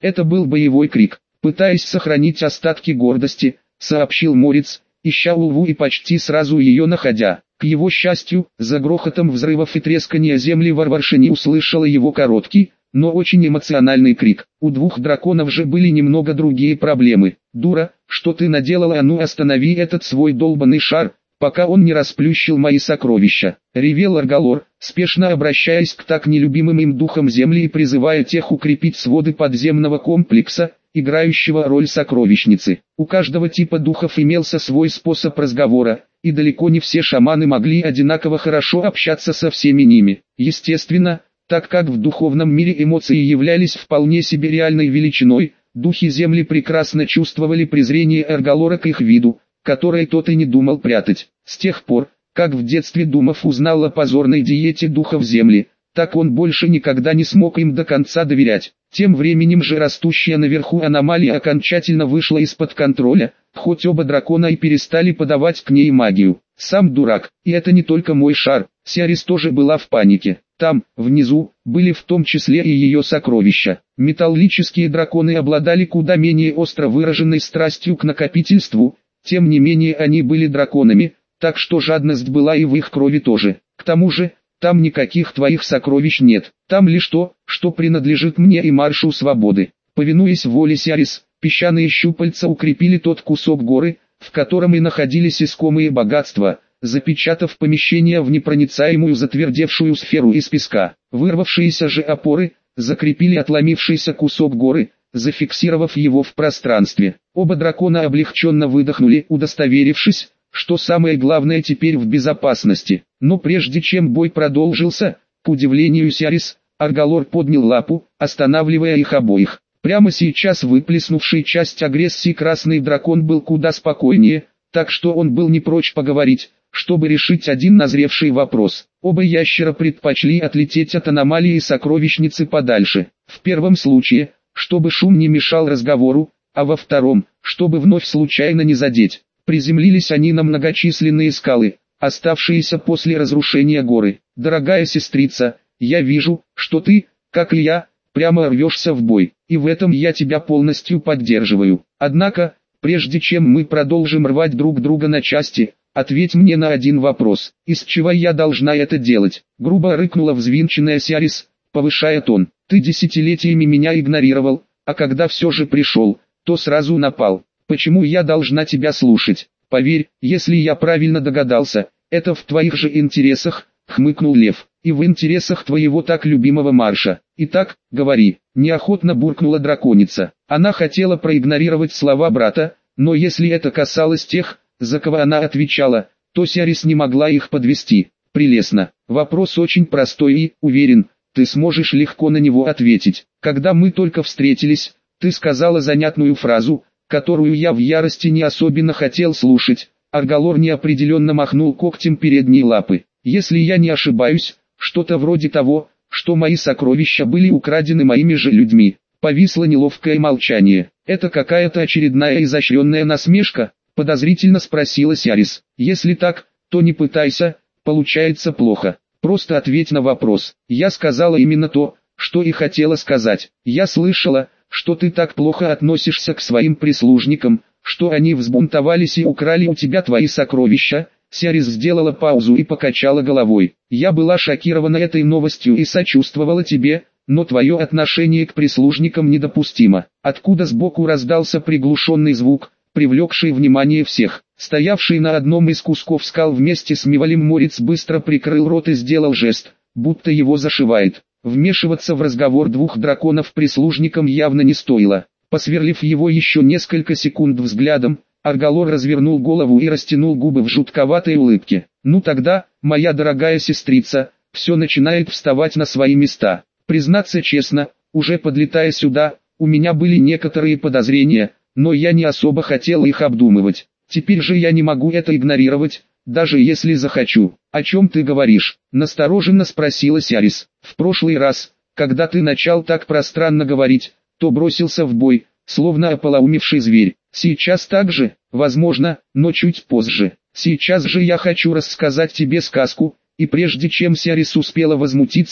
Это был боевой крик. Пытаясь сохранить остатки гордости, сообщил Морец, ища Улву и почти сразу ее находя. К его счастью, за грохотом взрывов и трескания земли варварша не услышала его короткий, но очень эмоциональный крик. У двух драконов же были немного другие проблемы. «Дура, что ты наделала? А ну останови этот свой долбанный шар, пока он не расплющил мои сокровища!» Ревел Аргалор, спешно обращаясь к так нелюбимым им духам земли и призывая тех укрепить своды подземного комплекса, играющего роль сокровищницы. У каждого типа духов имелся свой способ разговора, и далеко не все шаманы могли одинаково хорошо общаться со всеми ними. Естественно, так как в духовном мире эмоции являлись вполне себе реальной величиной, духи земли прекрасно чувствовали презрение Аргалора к их виду, которое тот и не думал прятать. С тех пор, как в детстве Думов узнал о позорной диете духов земли, так он больше никогда не смог им до конца доверять. Тем временем же растущая наверху аномалия окончательно вышла из-под контроля, хоть оба дракона и перестали подавать к ней магию. Сам дурак, и это не только мой шар, Сиарис тоже была в панике. Там, внизу, были в том числе и ее сокровища. Металлические драконы обладали куда менее остро выраженной страстью к накопительству, тем не менее они были драконами, так что жадность была и в их крови тоже. К тому же, там никаких твоих сокровищ нет, там лишь то, что принадлежит мне и Маршу Свободы. Повинуясь воле Сиарис, песчаные щупальца укрепили тот кусок горы, в котором и находились искомые богатства, запечатав помещение в непроницаемую затвердевшую сферу из песка. Вырвавшиеся же опоры закрепили отломившийся кусок горы, зафиксировав его в пространстве. Оба дракона облегченно выдохнули, удостоверившись, что самое главное теперь в безопасности. Но прежде чем бой продолжился, к удивлению Сиарис, Аргалор поднял лапу, останавливая их обоих. Прямо сейчас выплеснувший часть агрессии красный дракон был куда спокойнее, так что он был не прочь поговорить, чтобы решить один назревший вопрос. Оба ящера предпочли отлететь от аномалии сокровищницы подальше. В первом случае, чтобы шум не мешал разговору, а во втором, чтобы вновь случайно не задеть. Приземлились они на многочисленные скалы, оставшиеся после разрушения горы. «Дорогая сестрица, я вижу, что ты, как и я, прямо рвешься в бой, и в этом я тебя полностью поддерживаю. Однако, прежде чем мы продолжим рвать друг друга на части, ответь мне на один вопрос, из чего я должна это делать?» Грубо рыкнула взвинченная Сиарис, повышая тон. «Ты десятилетиями меня игнорировал, а когда все же пришел, то сразу напал. Почему я должна тебя слушать? Поверь, если я правильно догадался, это в твоих же интересах», — хмыкнул Лев, — «и в интересах твоего так любимого Марша. Итак, говори», — неохотно буркнула драконица. Она хотела проигнорировать слова брата, но если это касалось тех, за кого она отвечала, то Сиарис не могла их подвести. «Прелестно. Вопрос очень простой и, уверен, ты сможешь легко на него ответить. Когда мы только встретились, ты сказала занятную фразу, которую я в ярости не особенно хотел слушать». Аргалор неопределенно махнул когтем передней лапы. «Если я не ошибаюсь, что-то вроде того, что мои сокровища были украдены моими же людьми». Повисло неловкое молчание. «Это какая-то очередная изощренная насмешка?» — подозрительно спросила Сиарис. «Если так, то не пытайся, получается плохо. Просто ответь на вопрос». «Я сказала именно то, что и хотела сказать. Я слышала, что ты так плохо относишься к своим прислужникам, что они взбунтовались и украли у тебя твои сокровища». Сиарис сделала паузу и покачала головой. «Я была шокирована этой новостью и сочувствовала тебе, но твое отношение к прислужникам недопустимо». Откуда сбоку раздался приглушенный звук, привлекший внимание всех. Стоявший на одном из кусков скал вместе с Мивалем Морец быстро прикрыл рот и сделал жест, будто его зашивает. Вмешиваться в разговор двух драконов прислужникам явно не стоило. Посверлив его еще несколько секунд взглядом, Аргалор развернул голову и растянул губы в жутковатой улыбке. «Ну тогда, моя дорогая сестрица, все начинает вставать на свои места. Признаться честно, уже подлетая сюда, у меня были некоторые подозрения, но я не особо хотел их обдумывать. Теперь же я не могу это игнорировать, даже если захочу». «О чем ты говоришь?» — настороженно спросила Сиарис. «В прошлый раз, когда ты начал так пространно говорить, то бросился в бой, словно ополоумевший зверь. Сейчас так же, возможно, но чуть позже. Сейчас же я хочу рассказать тебе сказку». И прежде чем Сиарис успела возмутиться,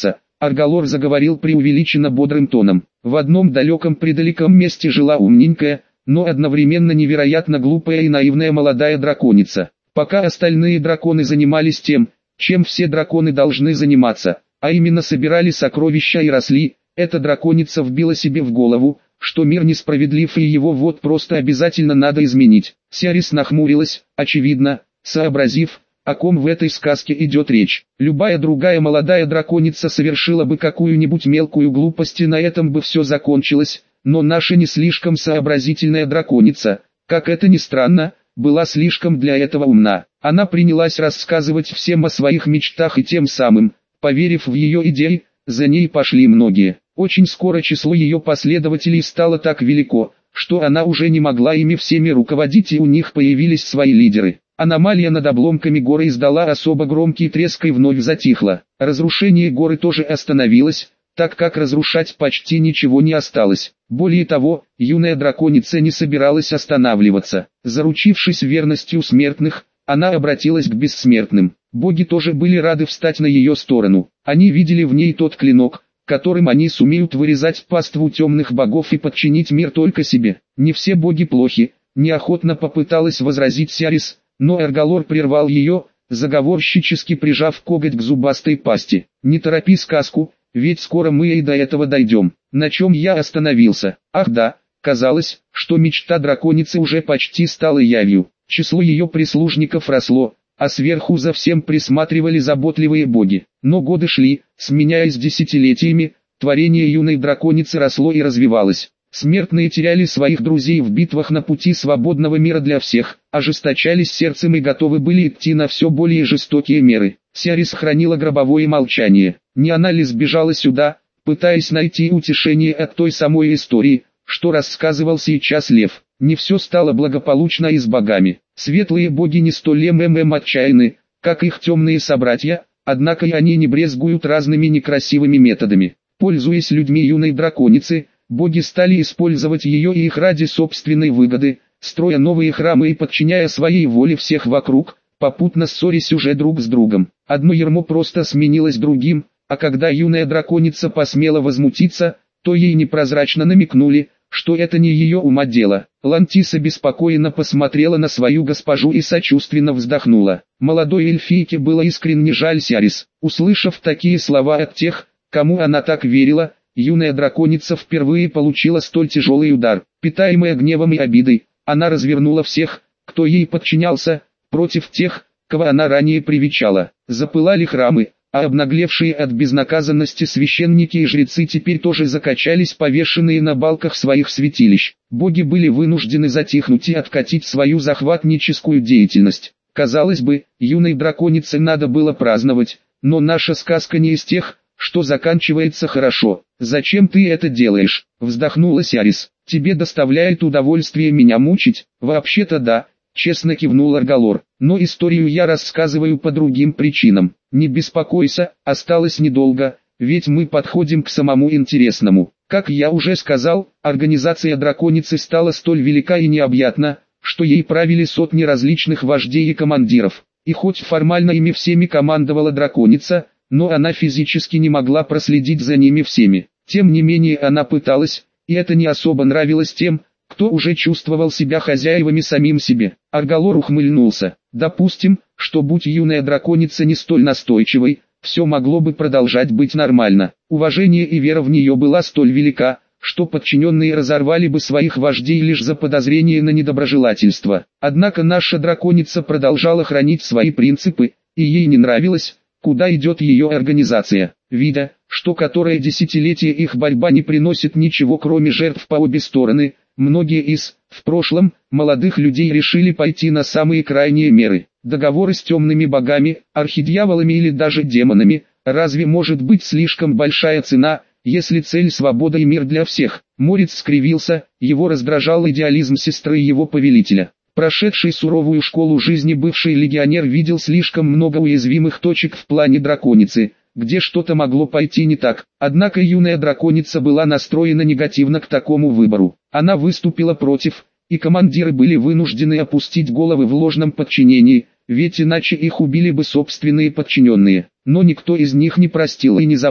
Аргалор заговорил преувеличенно бодрым тоном. В одном далеком-предалеком месте жила умненькая, но одновременно невероятно глупая и наивная молодая драконица. Пока остальные драконы занимались тем, чем все драконы должны заниматься, а именно собирали сокровища и росли, эта драконица вбила себе в голову, что мир несправедлив и его вот просто обязательно надо изменить. Сиарис нахмурилась, очевидно, сообразив, о ком в этой сказке идет речь. Любая другая молодая драконица совершила бы какую-нибудь мелкую глупость и на этом бы все закончилось, но наша не слишком сообразительная драконица, как это ни странно, была слишком для этого умна. Она принялась рассказывать всем о своих мечтах и тем самым, поверив в ее идеи, за ней пошли многие. Очень скоро число ее последователей стало так велико, что она уже не могла ими всеми руководить и у них появились свои лидеры. Аномалия над обломками горы издала особо громкий треск и вновь затихла. Разрушение горы тоже остановилось, так как разрушать почти ничего не осталось. Более того, юная драконица не собиралась останавливаться. Заручившись верностью смертных, она обратилась к бессмертным. Боги тоже были рады встать на ее сторону. Они видели в ней тот клинок, которым они сумеют вырезать паству темных богов и подчинить мир только себе. Не все боги плохи, неохотно попыталась возразить Сиарис, но Аргалор прервал ее, заговорщически прижав коготь к зубастой пасти. «Не торопи сказку, ведь скоро мы и до этого дойдем». На чем я остановился? Ах да, казалось, что мечта драконицы уже почти стала явью. Число ее прислужников росло, а сверху за всем присматривали заботливые боги. Но годы шли, сменяясь десятилетиями, творение юной драконицы росло и развивалось. Смертные теряли своих друзей в битвах на пути свободного мира для всех, ожесточались сердцем и готовы были идти на все более жестокие меры. Сиарис хранила гробовое молчание. Не она ли сбежала сюда, пытаясь найти утешение от той самой истории, что рассказывал сейчас Лев? Не все стало благополучно и с богами. Светлые боги не столь отчаянны, как их темные собратья, однако и они не брезгуют разными некрасивыми методами. Пользуясь людьми юной драконицы, боги стали использовать ее и их ради собственной выгоды, строя новые храмы и подчиняя своей воле всех вокруг, попутно ссорясь уже друг с другом. Одно ярмо просто сменилось другим, а когда юная драконица посмела возмутиться, то ей непрозрачно намекнули, что это не ее ума дело. Лантис обеспокоенно посмотрела на свою госпожу и сочувственно вздохнула. Молодой эльфийке было искренне жаль Сиарис. Услышав такие слова от тех, кому она так верила, юная драконица впервые получила столь тяжелый удар. Питаемая гневом и обидой, она развернула всех, кто ей подчинялся, против тех, кого она ранее привечала. Запылали храмы, а обнаглевшие от безнаказанности священники и жрецы теперь тоже закачались, повешенные на балках своих святилищ. Боги были вынуждены затихнуть и откатить свою захватническую деятельность. Казалось бы, юной драконице надо было праздновать, но наша сказка не из тех, что заканчивается хорошо. «Зачем ты это делаешь?» — вздохнула Сиарис. «Тебе доставляет удовольствие меня мучить?» «Вообще-то да», — честно кивнул Аргалор. «Но историю я рассказываю по другим причинам. Не беспокойся, осталось недолго, ведь мы подходим к самому интересному. Как я уже сказал, организация драконицы стала столь велика и необъятна, что ей правили сотни различных вождей и командиров. И хоть формально ими всеми командовала драконица, но она физически не могла проследить за ними всеми. Тем не менее она пыталась, и это не особо нравилось тем, кто уже чувствовал себя хозяевами самим себе. Аргалор ухмыльнулся. Допустим, что будь юная драконица не столь настойчивой, все могло бы продолжать быть нормально. Уважение и вера в нее была столь велика, что подчиненные разорвали бы своих вождей лишь за подозрение на недоброжелательство. Однако наша драконица продолжала хранить свои принципы, и ей не нравилось, куда идет ее организация. Видя, что которое десятилетие их борьба не приносит ничего кроме жертв по обе стороны, многие из, в прошлом, молодых людей решили пойти на самые крайние меры. Договоры с темными богами, архидьяволами или даже демонами, разве может быть слишком большая цена, если цель свобода и мир для всех? Морец скривился, его раздражал идеализм сестры его повелителя. Прошедший суровую школу жизни бывший легионер видел слишком много уязвимых точек в плане драконицы, где что-то могло пойти не так. Однако юная драконица была настроена негативно к такому выбору. Она выступила против, и командиры были вынуждены опустить головы в ложном подчинении, ведь иначе их убили бы собственные подчиненные. Но никто из них не простил и не забыл.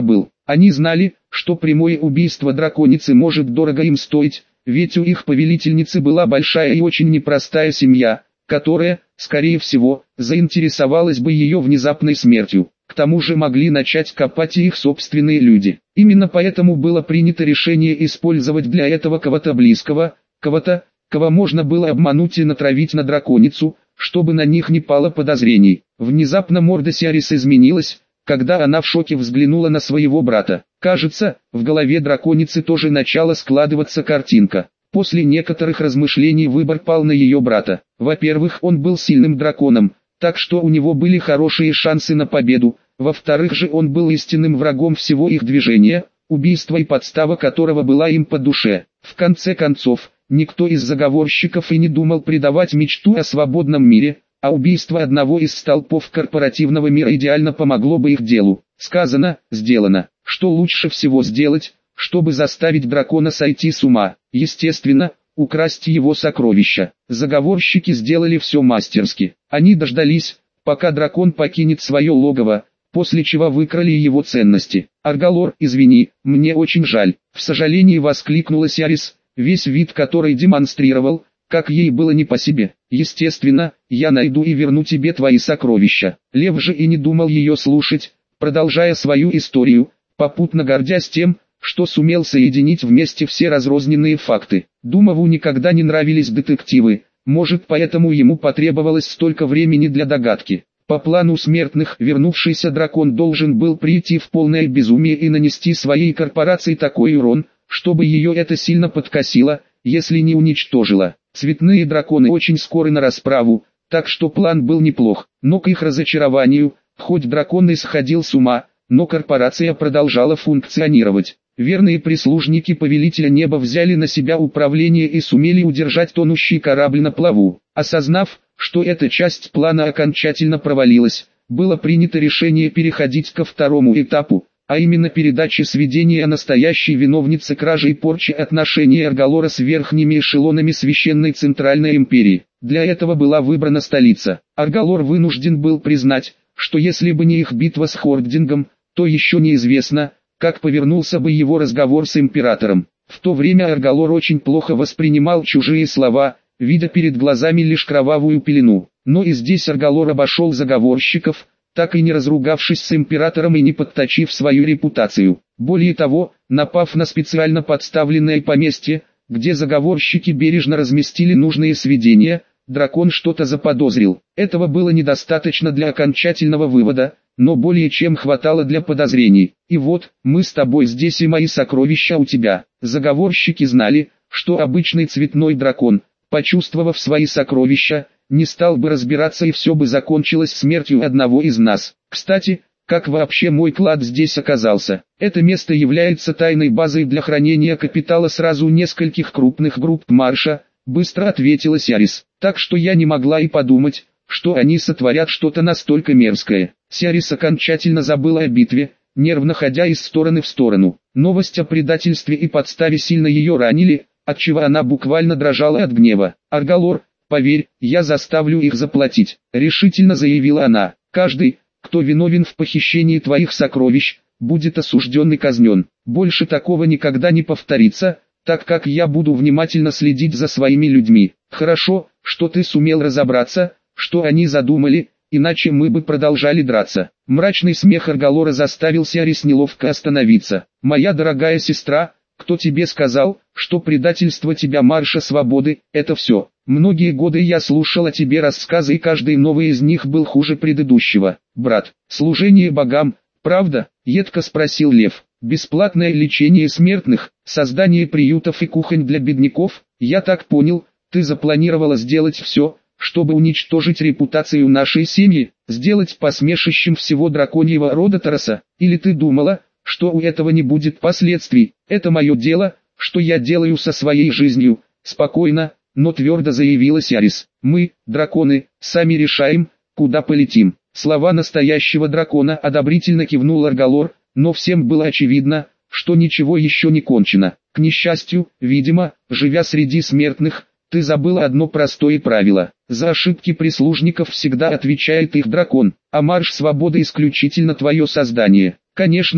Они знали, что прямое убийство драконицы может дорого им стоить, ведь у их повелительницы была большая и очень непростая семья, которая, скорее всего, заинтересовалась бы ее внезапной смертью. К тому же могли начать копать и их собственные люди. Именно поэтому было принято решение использовать для этого кого-то близкого, кого можно было обмануть и натравить на драконицу, чтобы на них не пало подозрений. Внезапно морда Сиарис изменилась, когда она в шоке взглянула на своего брата. Кажется, в голове драконицы тоже начала складываться картинка. После некоторых размышлений выбор пал на ее брата. Во-первых, он был сильным драконом, так что у него были хорошие шансы на победу. Во-вторых же, он был истинным врагом всего их движения, убийство и подстава которого была им по душе. В конце концов, никто из заговорщиков и не думал предавать мечту о свободном мире, а убийство одного из столпов корпоративного мира идеально помогло бы их делу. Сказано, сделано. Что лучше всего сделать, чтобы заставить дракона сойти с ума? Естественно, украсть его сокровища. Заговорщики сделали все мастерски. Они дождались, пока дракон покинет свое логово, после чего выкрали его ценности. «Аргалор, извини, мне очень жаль», — в сожалении воскликнула Сиарис, весь вид которой демонстрировал, как ей было не по себе. «Естественно, я найду и верну тебе твои сокровища». Лев же и не думал ее слушать, продолжая свою историю, попутно гордясь тем, что сумел соединить вместе все разрозненные факты. Думову никогда не нравились детективы, может поэтому ему потребовалось столько времени для догадки. По плану смертных, вернувшийся дракон должен был прийти в полное безумие и нанести своей корпорации такой урон, чтобы ее это сильно подкосило, если не уничтожило. Цветные драконы очень скоры на расправу, так что план был неплох, но к их разочарованию, хоть дракон и сходил с ума, но корпорация продолжала функционировать. Верные прислужники Повелителя Неба взяли на себя управление и сумели удержать тонущий корабль на плаву. Осознав, что эта часть плана окончательно провалилась, было принято решение переходить ко второму этапу, а именно передаче сведения о настоящей виновнице кражи и порчи отношений Аргалора с верхними эшелонами Священной Центральной Империи. Для этого была выбрана столица. Аргалор вынужден был признать, что если бы не их битва с Хордингом, то еще неизвестно, как повернулся бы его разговор с императором. В то время Аргалор очень плохо воспринимал чужие слова, видя перед глазами лишь кровавую пелену. Но и здесь Аргалор обошел заговорщиков, так и не разругавшись с императором и не подточив свою репутацию. Более того, напав на специально подставленное поместье, где заговорщики бережно разместили нужные сведения, дракон что-то заподозрил. Этого было недостаточно для окончательного вывода, но более чем хватало для подозрений. И вот, мы с тобой здесь и мои сокровища у тебя. Заговорщики знали, что обычный цветной дракон, почувствовав свои сокровища, не стал бы разбираться и все бы закончилось смертью одного из нас. Кстати, как вообще мой клад здесь оказался? Это место является тайной базой для хранения капитала сразу нескольких крупных групп Марша, быстро ответила Сиарис. Так что я не могла и подумать, что они сотворят что-то настолько мерзкое. Сиарис окончательно забыла о битве, нервно ходя из стороны в сторону. Новость о предательстве и подставе сильно ее ранили, отчего она буквально дрожала от гнева. «Аргалор, поверь, я заставлю их заплатить», — решительно заявила она. «Каждый, кто виновен в похищении твоих сокровищ, будет осужден и казнен. Больше такого никогда не повторится, так как я буду внимательно следить за своими людьми. Хорошо, что ты сумел разобраться, что они задумали, иначе мы бы продолжали драться». Мрачный смех Аргалора заставил Сиарис неловко остановиться. «Моя дорогая сестра, кто тебе сказал, что предательство тебя Марша Свободы – это все? Многие годы я слушал о тебе рассказы, и каждый новый из них был хуже предыдущего. Брат, служение богам, правда?» – едко спросил Лев. «Бесплатное лечение смертных, создание приютов и кухонь для бедняков? Я так понял, ты запланировала сделать все, чтобы уничтожить репутацию нашей семьи, сделать посмешищем всего драконьего рода Тараса? Или ты думала, что у этого не будет последствий? Это мое дело, что я делаю со своей жизнью», — спокойно, но твердо заявила Сиарис. «Мы, драконы, сами решаем, куда полетим». Слова настоящего дракона одобрительно кивнул Аргалор, но всем было очевидно, что ничего еще не кончено. К несчастью, видимо, живя среди смертных, ты забыла одно простое правило. За ошибки прислужников всегда отвечает их дракон, а Марш Свободы исключительно твое создание. Конечно,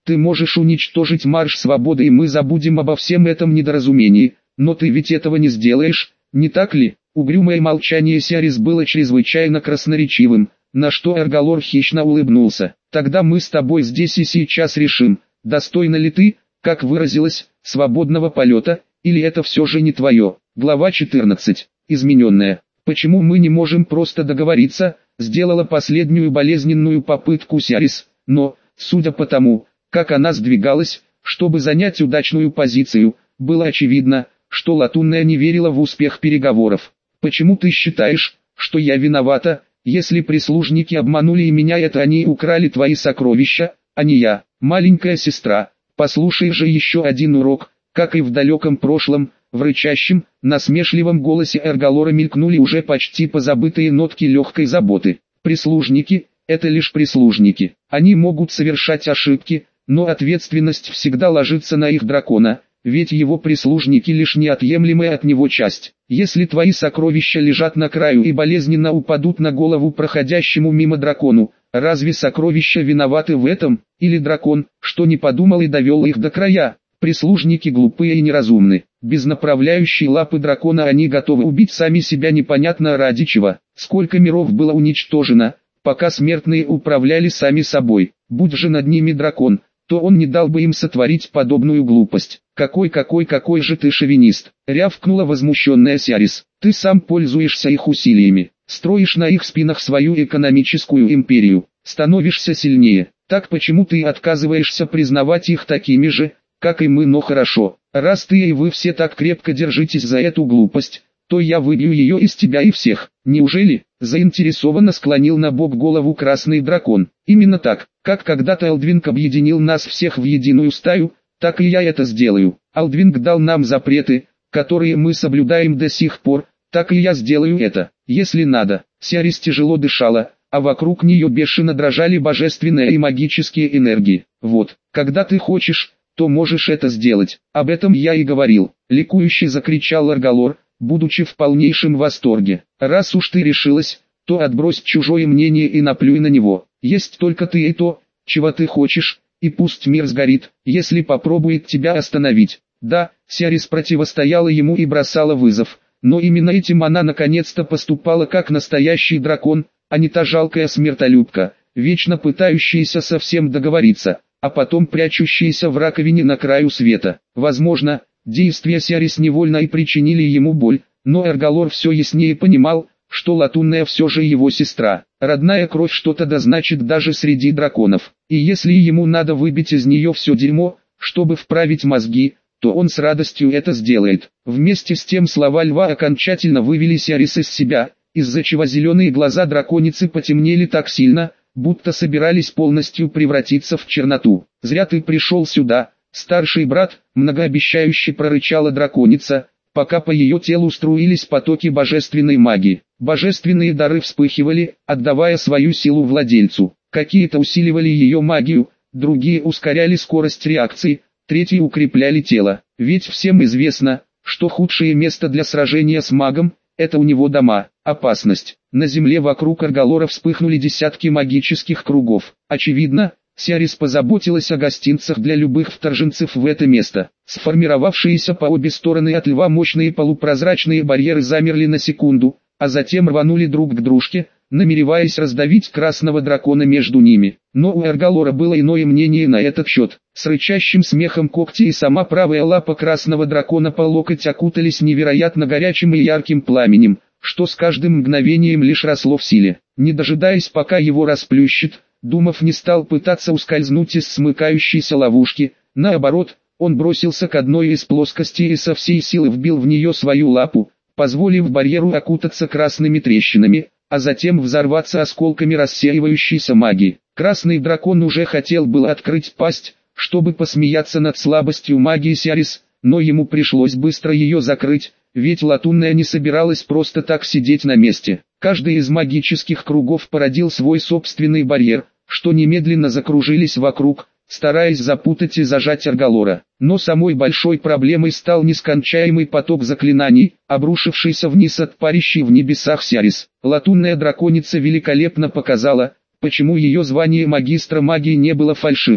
Ты можешь уничтожить Марш Свободы, и мы забудем обо всем этом недоразумении, но ты ведь этого не сделаешь, не так ли? Угрюмое молчание Сиарис было чрезвычайно красноречивым, на что Эргалор хищно улыбнулся. Тогда мы с тобой здесь и сейчас решим, достойна ли ты, как выразилась, свободного полета, или это все же не твое. Глава 14. Измененная. Почему мы не можем просто договориться, сделала последнюю болезненную попытку Сиарис, но, судя по тому, как она сдвигалась, чтобы занять удачную позицию, было очевидно, что Латунная не верила в успех переговоров. Почему ты считаешь, что я виновата, если прислужники обманули и меня, это они украли твои сокровища, а не я? Маленькая сестра, послушай же еще один урок, как и в далеком прошлом, в рычащем, насмешливом голосе Эргалора мелькнули уже почти позабытые нотки легкой заботы. Прислужники – это лишь прислужники, они могут совершать ошибки, но ответственность всегда ложится на их дракона, ведь его прислужники лишь неотъемлемая от него часть. Если твои сокровища лежат на краю и болезненно упадут на голову проходящему мимо дракону, разве сокровища виноваты в этом, или дракон, что не подумал и довел их до края? Прислужники глупые и неразумны. Без направляющей лапы дракона они готовы убить сами себя непонятно ради чего. Сколько миров было уничтожено, пока смертные управляли сами собой. Будь же над ними дракон, то он не дал бы им сотворить подобную глупость. Какой же ты шовинист, рявкнула возмущенная Сиарис. Ты сам пользуешься их усилиями, строишь на их спинах свою экономическую империю, становишься сильнее. Так почему ты отказываешься признавать их такими же, как и мы? Но хорошо, раз ты и вы все так крепко держитесь за эту глупость, то я выбью ее из тебя и всех. Неужели? Заинтересованно склонил на бок голову красный дракон. Именно так, как когда-то Алдвинг объединил нас всех в единую стаю, так и я это сделаю. Алдвинг дал нам запреты, которые мы соблюдаем до сих пор, так и я сделаю это, если надо. Сиарис тяжело дышала, а вокруг нее бешено дрожали божественные и магические энергии. Вот, когда ты хочешь, то можешь это сделать. Об этом я и говорил, ликующе закричал Эргалор, будучи в полнейшем восторге. Раз уж ты решилась, то отбрось чужое мнение и наплюй на него. Есть только ты и то, чего ты хочешь, и пусть мир сгорит, если попробует тебя остановить. Да, Сиарис противостояла ему и бросала вызов, но именно этим она наконец-то поступала как настоящий дракон, а не та жалкая смертолюбка, вечно пытающаяся со всем договориться, а потом прячущаяся в раковине на краю света. Возможно, действия Сиарис невольно и причинили ему боль, но Эргалор все яснее понимал, что Латунная все же его сестра. Родная кровь что-то да значит даже среди драконов. И если ему надо выбить из нее все дерьмо, чтобы вправить мозги, то он с радостью это сделает. Вместе с тем слова льва окончательно вывели Сиарис из себя, из-за чего зеленые глаза драконицы потемнели так сильно, будто собирались полностью превратиться в черноту. «Зря ты пришел сюда, старший брат», многообещающе прорычала драконица, пока по ее телу струились потоки божественной магии. Божественные дары вспыхивали, отдавая свою силу владельцу. Какие-то усиливали ее магию, другие ускоряли скорость реакции, третьи укрепляли тело. Ведь всем известно, что худшее место для сражения с магом – это у него дома. Опасность. На земле вокруг Эргалора вспыхнули десятки магических кругов. Очевидно, Сиарис позаботилась о гостинцах для любых вторженцев в это место. Сформировавшиеся по обе стороны от льва мощные полупрозрачные барьеры замерли на секунду, а затем рванули друг к дружке, намереваясь раздавить красного дракона между ними. Но у Эргалора было иное мнение на этот счет. С рычащим смехом когти и сама правая лапа красного дракона по локоть окутались невероятно горячим и ярким пламенем, что с каждым мгновением лишь росло в силе. Не дожидаясь, пока его расплющит, Думов не стал пытаться ускользнуть из смыкающейся ловушки, наоборот, он бросился к одной из плоскостей и со всей силы вбил в нее свою лапу, позволив барьеру окутаться красными трещинами, а затем взорваться осколками рассеивающейся магии. Красный дракон уже хотел было открыть пасть, чтобы посмеяться над слабостью магии Сиарис, но ему пришлось быстро ее закрыть, ведь Латунная не собиралась просто так сидеть на месте. Каждый из магических кругов породил свой собственный барьер, что немедленно закружились вокруг, стараясь запутать и зажать Эргалора. Но самой большой проблемой стал нескончаемый поток заклинаний, обрушившийся вниз от парящей в небесах Сиарис. Латунная драконица великолепно показала, почему ее звание магистра магии не было фальшивкой.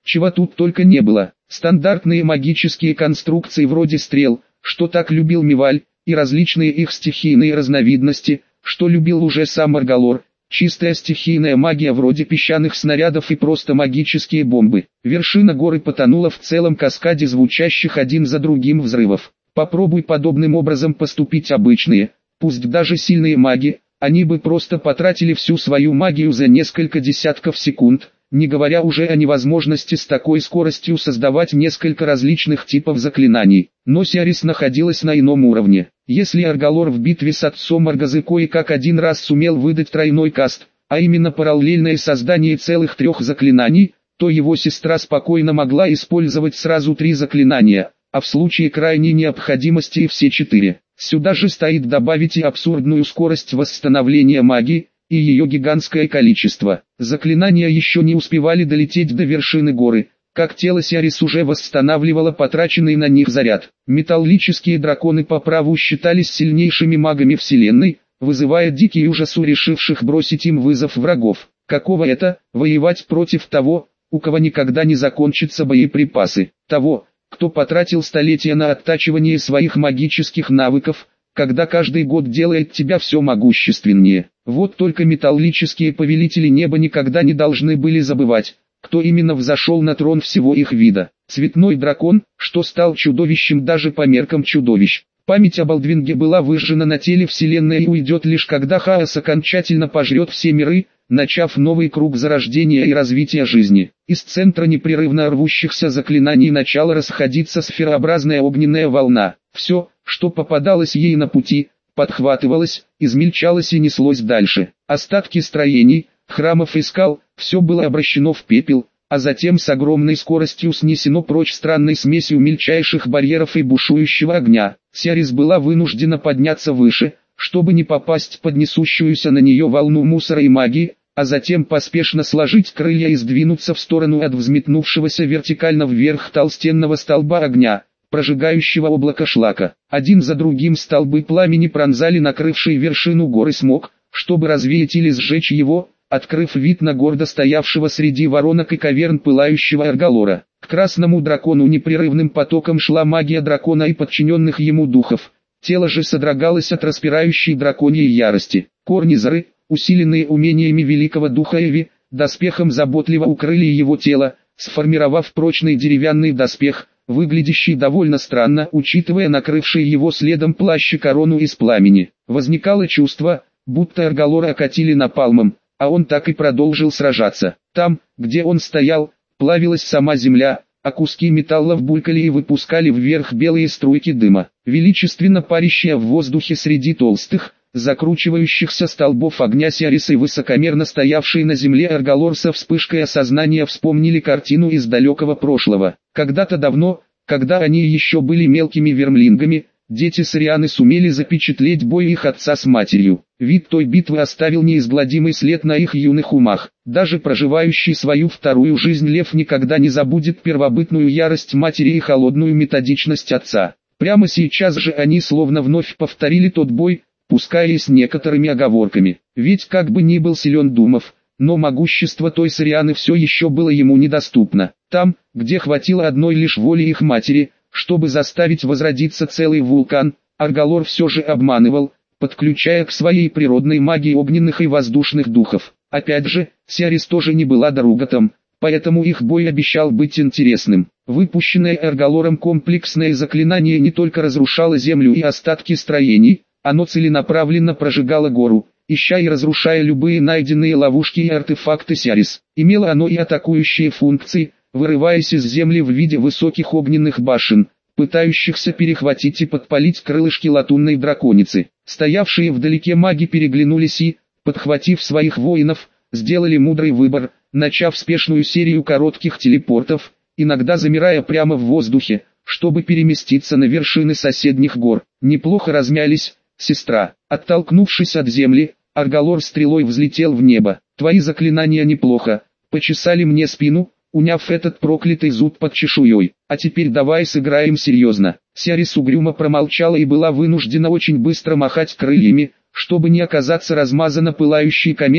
Чего тут только не было. Стандартные магические конструкции вроде стрел, что так любил Миваль, и различные их стихийные разновидности, что любил уже сам Аргалор. Чистая стихийная магия вроде песчаных снарядов и просто магические бомбы. Вершина горы потонула в целом каскаде звучащих один за другим взрывов. Попробуй подобным образом поступить обычные, пусть даже сильные маги, они бы просто потратили всю свою магию за несколько десятков секунд, не говоря уже о невозможности с такой скоростью создавать несколько различных типов заклинаний. Но Сиарис находилась на ином уровне. Если Аргалор в битве с отцом Аргазы кое-как один раз сумел выдать тройной каст, а именно параллельное создание целых 3 заклинаний, то его сестра спокойно могла использовать сразу 3 заклинания, а в случае крайней необходимости и все 4. Сюда же стоит добавить и абсурдную скорость восстановления магии, и ее гигантское количество. Заклинания еще не успевали долететь до вершины горы, как тело Сиарис уже восстанавливало потраченный на них заряд. Металлические драконы по праву считались сильнейшими магами Вселенной, вызывая дикий ужас у решивших бросить им вызов врагов. Каково это, воевать против того, у кого никогда не закончатся боеприпасы, того, кто потратил столетия на оттачивание своих магических навыков, когда каждый год делает тебя все могущественнее. Вот только металлические повелители неба никогда не должны были забывать, кто именно взошел на трон всего их вида. Цветной дракон, что стал чудовищем даже по меркам чудовищ. Память о Балдвинге была выжжена на теле Вселенной и уйдет лишь когда хаос окончательно пожрет все миры, начав новый круг зарождения и развития жизни. Из центра непрерывно рвущихся заклинаний начала расходиться сферообразная огненная волна. Все, что попадалось ей на пути, подхватывалось, измельчалось и неслось дальше. Остатки строений, храмов и скал, все было обращено в пепел, а затем с огромной скоростью снесено прочь странной смесью мельчайших барьеров и бушующего огня. Сиарис была вынуждена подняться выше, чтобы не попасть под несущуюся на нее волну мусора и магии, а затем поспешно сложить крылья и сдвинуться в сторону от взметнувшегося вертикально вверх толстенного столба огня, прожигающего облако шлака. Один за другим столбы пламени пронзали накрывший вершину горы смог, чтобы развеять или сжечь его, открыв вид на гордо стоявшего среди воронок и каверн пылающего Аргалора. К красному дракону непрерывным потоком шла магия дракона и подчиненных ему духов. Тело же содрогалось от распирающей драконьей ярости. Корни Зоры, усиленные умениями великого духа Эви, доспехом заботливо укрыли его тело, сформировав прочный деревянный доспех, выглядящий довольно странно, учитывая накрывший его следом плащ и корону из пламени. Возникало чувство, будто Аргалора окатили напалмом, а он так и продолжил сражаться. Там, где он стоял, плавилась сама земля, а куски металла булькали и выпускали вверх белые струйки дыма. Величественно парящая в воздухе среди толстых, закручивающихся столбов огня Сиарис и высокомерно стоявший на земле Аргалор со вспышкой осознания вспомнили картину из далекого прошлого. Когда-то давно, когда они еще были мелкими вермлингами, дети Сорианы сумели запечатлеть бой их отца с матерью. Вид той битвы оставил неизгладимый след на их юных умах. Даже проживающий свою вторую жизнь лев никогда не забудет первобытную ярость матери и холодную методичность отца. Прямо сейчас же они словно вновь повторили тот бой, пускай и с некоторыми оговорками. Ведь как бы ни был силен Думов, но могущество той Сорианы все еще было ему недоступно. Там, где хватило одной лишь воли их матери, чтобы заставить возродиться целый вулкан, Аргалор все же обманывал, подключая к своей природной магии огненных и воздушных духов. Опять же, Сиарис тоже не была Даругатом, поэтому их бой обещал быть интересным. Выпущенное Аргалором комплексное заклинание не только разрушало землю и остатки строений, оно целенаправленно прожигало гору, ища и разрушая любые найденные ловушки и артефакты Сиарис. Имело оно и атакующие функции, вырываясь из земли в виде высоких огненных башен, пытающихся перехватить и подпалить крылышки латунной драконицы. Стоявшие вдалеке маги переглянулись и, подхватив своих воинов, сделали мудрый выбор, начав спешную серию коротких телепортов, иногда замирая прямо в воздухе, чтобы переместиться на вершины соседних гор. Неплохо размялись, сестра. Оттолкнувшись от земли, Аргалор стрелой взлетел в небо. Твои заклинания неплохо, почесали мне спину, уняв этот проклятый зуд под чешуей. А теперь давай сыграем серьезно. Сиарис угрюмо промолчала и была вынуждена очень быстро махать крыльями, чтобы не оказаться размазана пылающей кометой,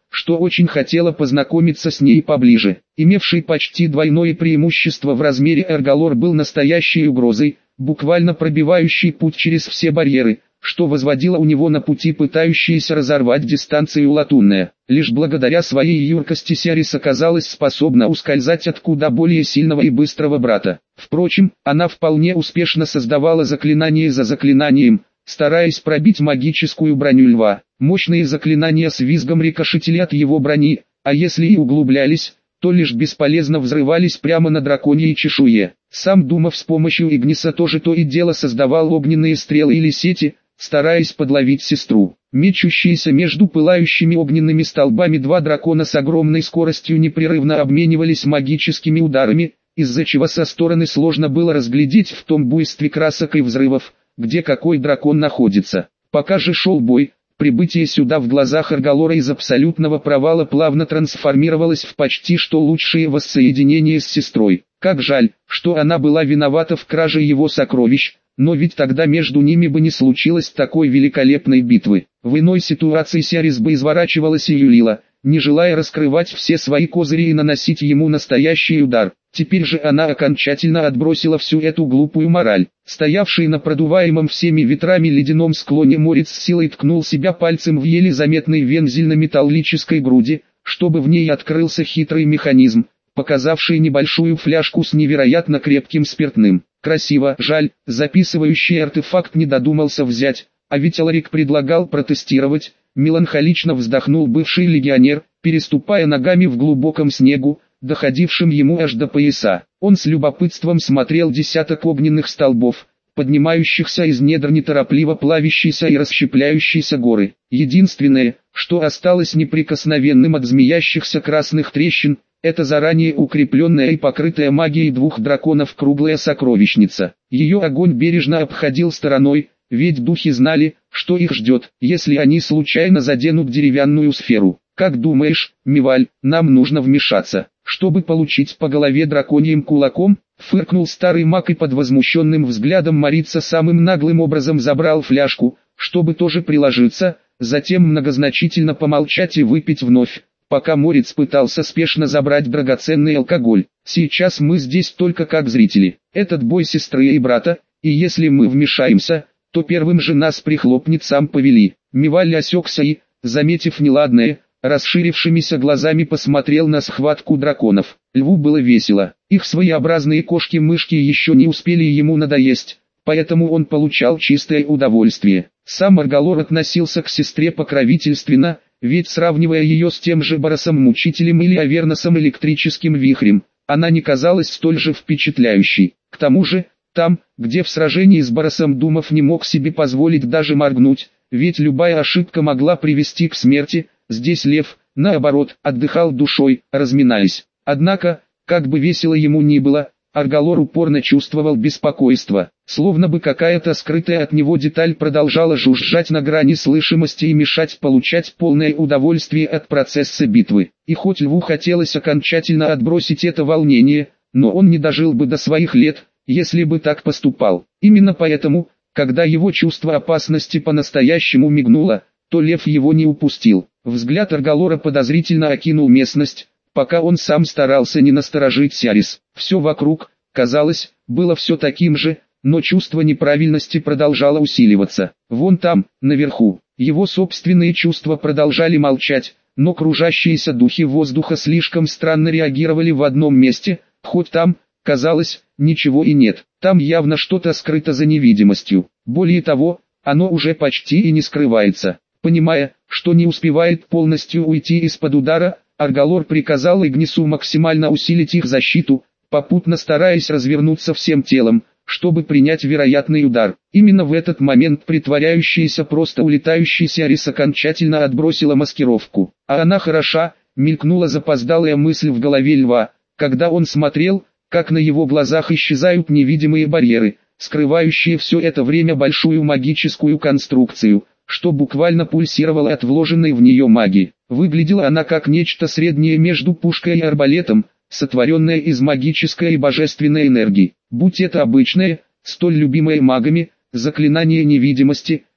что очень хотела познакомиться с ней поближе. Имевший почти двойное преимущество в размере Эрголор был настоящей угрозой, буквально пробивающей путь через все барьеры, что возводило у него на пути пытающиеся разорвать дистанцию латунная. Лишь благодаря своей юркости Сиарис оказалась способна ускользать от куда более сильного и быстрого брата. Впрочем, она вполне успешно создавала заклинание за заклинанием, стараясь пробить магическую броню льва. Мощные заклинания с визгом рикошетили от его брони, а если и углублялись, то лишь бесполезно взрывались прямо на драконьей чешуе. Сам Думов с помощью Игниса тоже то и дело создавал огненные стрелы или сети, стараясь подловить сестру. Мечущиеся между пылающими огненными столбами два дракона с огромной скоростью непрерывно обменивались магическими ударами, из-за чего со стороны сложно было разглядеть в том буйстве красок и взрывов, где какой дракон находится. Пока же шел бой, прибытие сюда в глазах Эрголора из абсолютного провала плавно трансформировалось в почти что лучшее воссоединение с сестрой. Как жаль, что она была виновата в краже его сокровищ, но ведь тогда между ними бы не случилось такой великолепной битвы. В иной ситуации Сиарис бы изворачивалась и юлила, не желая раскрывать все свои козыри и наносить ему настоящий удар. Теперь же она окончательно отбросила всю эту глупую мораль. Стоявший на продуваемом всеми ветрами ледяном склоне Морец с силой ткнул себя пальцем в еле заметный вензель на металлической груди, чтобы в ней открылся хитрый механизм, показавший небольшую фляжку с невероятно крепким спиртным. Красиво, жаль, записывающий артефакт не додумался взять, а ведь Эларик предлагал протестировать. Меланхолично вздохнул бывший легионер, переступая ногами в глубоком снегу, доходившим ему аж до пояса. Он с любопытством смотрел десяток огненных столбов, поднимающихся из недр неторопливо плавящейся и расщепляющейся горы. Единственное, что осталось неприкосновенным от змеящихся красных трещин, это заранее укрепленная и покрытая магией двух драконов круглая сокровищница. Ее огонь бережно обходил стороной, ведь духи знали, что их ждет, если они случайно заденут деревянную сферу. «Как думаешь, Миваль, нам нужно вмешаться, чтобы получить по голове драконьим кулаком?» Фыркнул старый маг и под возмущенным взглядом Морица самым наглым образом забрал фляжку, чтобы тоже приложиться, затем многозначительно помолчать и выпить вновь, пока Морец пытался спешно забрать драгоценный алкоголь. «Сейчас мы здесь только как зрители. Этот бой сестры и брата, и если мы вмешаемся, то первым же нас прихлопнет сам повели». Миваль осекся и, заметив неладное, расширившимися глазами посмотрел на схватку драконов. Льву было весело. Их своеобразные кошки-мышки еще не успели ему надоесть, поэтому он получал чистое удовольствие. Сам Эрголор относился к сестре покровительственно, ведь сравнивая ее с тем же Боросом-мучителем или Аверносом электрическим вихрем, она не казалась столь же впечатляющей. К тому же, там, где в сражении с Боросом Думов не мог себе позволить даже моргнуть, ведь любая ошибка могла привести к смерти, здесь Лев, наоборот, отдыхал душой, разминаясь. Однако, как бы весело ему ни было, Эрголор упорно чувствовал беспокойство, словно бы какая-то скрытая от него деталь продолжала жужжать на грани слышимости и мешать получать полное удовольствие от процесса битвы. И хоть Льву хотелось окончательно отбросить это волнение, но он не дожил бы до своих лет, если бы так поступал. Именно поэтому, когда его чувство опасности по-настоящему мигнуло, то Лев его не упустил. Взгляд Эрголора подозрительно окинул местность, пока он сам старался не насторожить Сиарис. Все вокруг, казалось, было все таким же, но чувство неправильности продолжало усиливаться. Вон там, наверху, его собственные чувства продолжали молчать, но кружащиеся духи воздуха слишком странно реагировали в одном месте, хоть там, казалось, ничего и нет. Там явно что-то скрыто за невидимостью. Более того, оно уже почти и не скрывается. Понимая, что не успевает полностью уйти из-под удара, Эрголор приказал Игнису максимально усилить их защиту, попутно стараясь развернуться всем телом, чтобы принять вероятный удар. Именно в этот момент притворяющаяся просто улетающая Сиарис окончательно отбросила маскировку. А она хороша, мелькнула запоздалая мысль в голове Льва, когда он смотрел, как на его глазах исчезают невидимые барьеры, скрывающие все это время большую магическую конструкцию, что буквально пульсировало от вложенной в нее магии. Выглядела она как нечто среднее между пушкой и арбалетом, сотворенное из магической и божественной энергии. Будь это обычное, столь любимое магами, заклинание невидимости,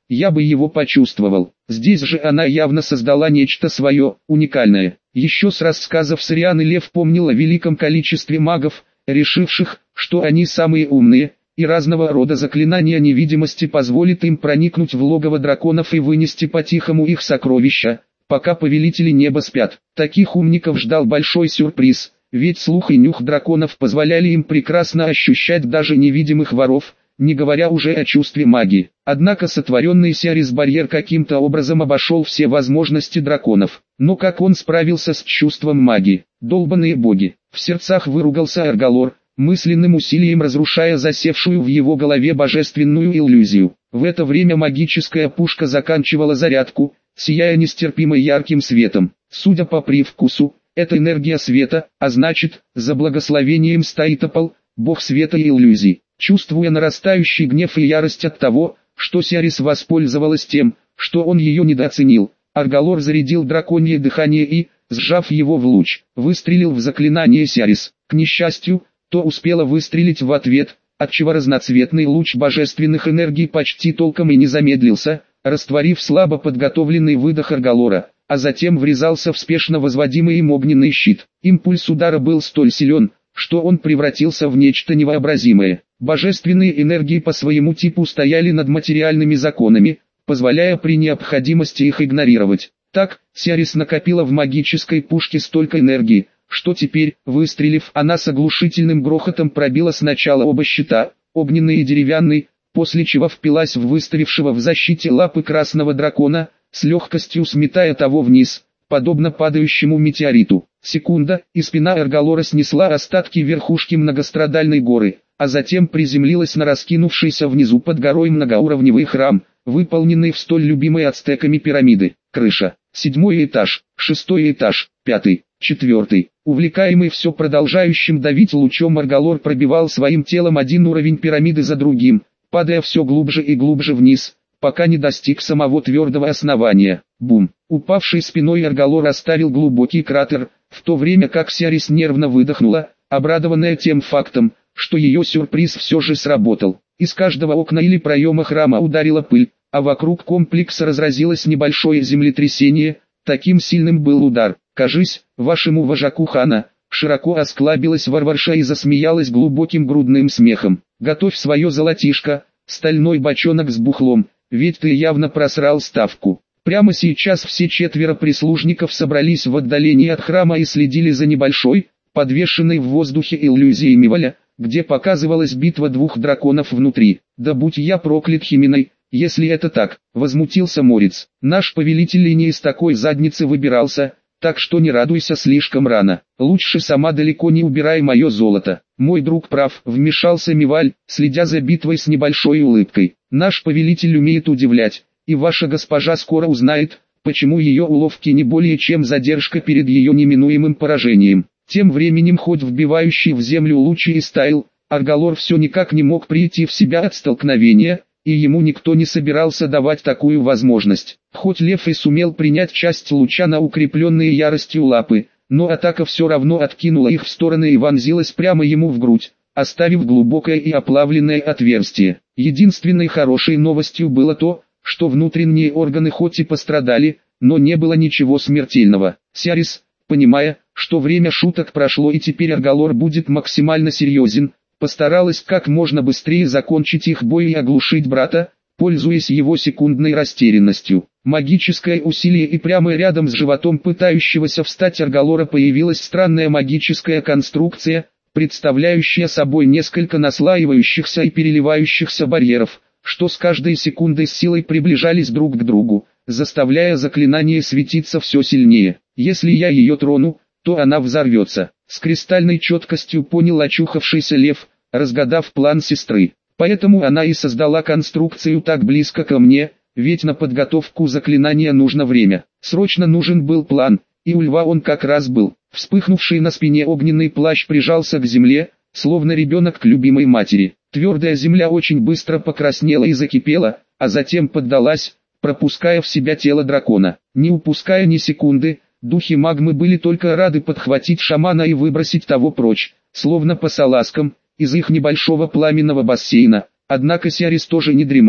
я бы его почувствовал. Здесь же она явно создала нечто свое, уникальное. Еще с рассказов Сарианы Лев помнил о великом количестве магов, решивших, что они самые умные, и разного рода заклинания невидимости позволит им проникнуть в логово драконов и вынести по-тихому их сокровища, пока повелители неба спят. Таких умников ждал большой сюрприз, ведь слух и нюх драконов позволяли им прекрасно ощущать даже невидимых воров, не говоря уже о чувстве магии. Однако сотворенный Сиарис-барьер каким-то образом обошел все возможности драконов. Но как он справился с чувством магии? Долбаные боги! В сердцах выругался Аргалор, мысленным усилием разрушая засевшую в его голове божественную иллюзию. В это время магическая пушка заканчивала зарядку, сияя нестерпимо ярким светом. Судя по привкусу, это энергия света, а значит, за благословением стоит Апал, бог света и иллюзий. Чувствуя нарастающий гнев и ярость от того, что Сиарис воспользовалась тем, что он ее недооценил, Аргалор зарядил драконье дыхание и, сжав его в луч, выстрелил в заклинание Сиарис. К несчастью, то успела выстрелить в ответ, отчего разноцветный луч божественных энергий почти толком и не замедлился, растворив слабо подготовленный выдох Аргалора, а затем врезался в спешно возводимый им огненный щит. Импульс удара был столь силен, что он превратился в нечто невообразимое. Божественные энергии по своему типу стояли над материальными законами, позволяя при необходимости их игнорировать. Так, Сиарис накопила в магической пушке столько энергии, что теперь, выстрелив, она с оглушительным грохотом пробила сначала оба щита, огненный и деревянный, после чего впилась в выставившего в защите лапы красного дракона, с легкостью сметая того вниз, подобно падающему метеориту. Секунда, и спина Аргалора снесла остатки верхушки многострадальной горы, а затем приземлилась на раскинувшийся внизу под горой многоуровневый храм, выполненный в столь любимой ацтеками пирамиды. Крыша, 7-й этаж, 6-й этаж, 5-й, 4-й. Увлекаемый все продолжающим давить лучом Аргалор пробивал своим телом один уровень пирамиды за другим, падая все глубже и глубже вниз, пока не достиг самого твердого основания. Бум! Упавший спиной Аргалор оставил глубокий кратер, в то время как Сиарис нервно выдохнула, обрадованная тем фактом, что ее сюрприз все же сработал. Из каждого окна или проема храма ударила пыль, а вокруг комплекса разразилось небольшое землетрясение, таким сильным был удар. «Кажись, вашему вожаку хана», широко осклабилась варварша и засмеялась глубоким грудным смехом. «Готовь свое золотишко, стальной бочонок с бухлом, ведь ты явно просрал ставку». Прямо сейчас все 4 прислужников собрались в отдалении от храма и следили за небольшой, подвешенной в воздухе иллюзией Миваля, где показывалась битва 2 драконов внутри. «Да будь я проклят Химиной, если это так», — возмутился Морец. «Наш повелитель и не из такой задницы выбирался, так что не радуйся слишком рано. Лучше сама далеко не убирай мое золото». «Мой друг прав», — вмешался Миваль, следя за битвой с небольшой улыбкой. «Наш повелитель умеет удивлять, и ваша госпожа скоро узнает, почему ее уловки не более чем задержка перед ее неминуемым поражением». Тем временем хоть вбивающий в землю лучи и стайл, Аргалор все никак не мог прийти в себя от столкновения, и ему никто не собирался давать такую возможность. Хоть лев и сумел принять часть луча на укрепленные яростью лапы, но атака все равно откинула их в стороны и вонзилась прямо ему в грудь, оставив глубокое и оплавленное отверстие. Единственной хорошей новостью было то, что внутренние органы хоть и пострадали, но не было ничего смертельного. Сиарис, понимая, что время шуток прошло и теперь Аргалор будет максимально серьезен, постаралась как можно быстрее закончить их бой и оглушить брата, пользуясь его секундной растерянностью. Магическое усилие и прямо рядом с животом пытающегося встать Аргалора появилась странная магическая конструкция, представляющая собой несколько наслаивающихся и переливающихся барьеров, что с каждой секундой с силой приближались друг к другу, заставляя заклинание светиться все сильнее. «Если я ее трону, то она взорвется», — с кристальной четкостью понял очухавшийся лев, разгадав план сестры. «Поэтому она и создала конструкцию так близко ко мне, ведь на подготовку заклинания нужно время. Срочно нужен был план, и у льва он как раз был». Вспыхнувший на спине огненный плащ прижался к земле, словно ребенок к любимой матери. Твердая земля очень быстро покраснела и закипела, а затем поддалась, пропуская в себя тело дракона. Не упуская ни секунды, духи магмы были только рады подхватить шамана и выбросить того прочь, словно по салазкам, из их небольшого пламенного бассейна. Однако Сиарис тоже не дремала.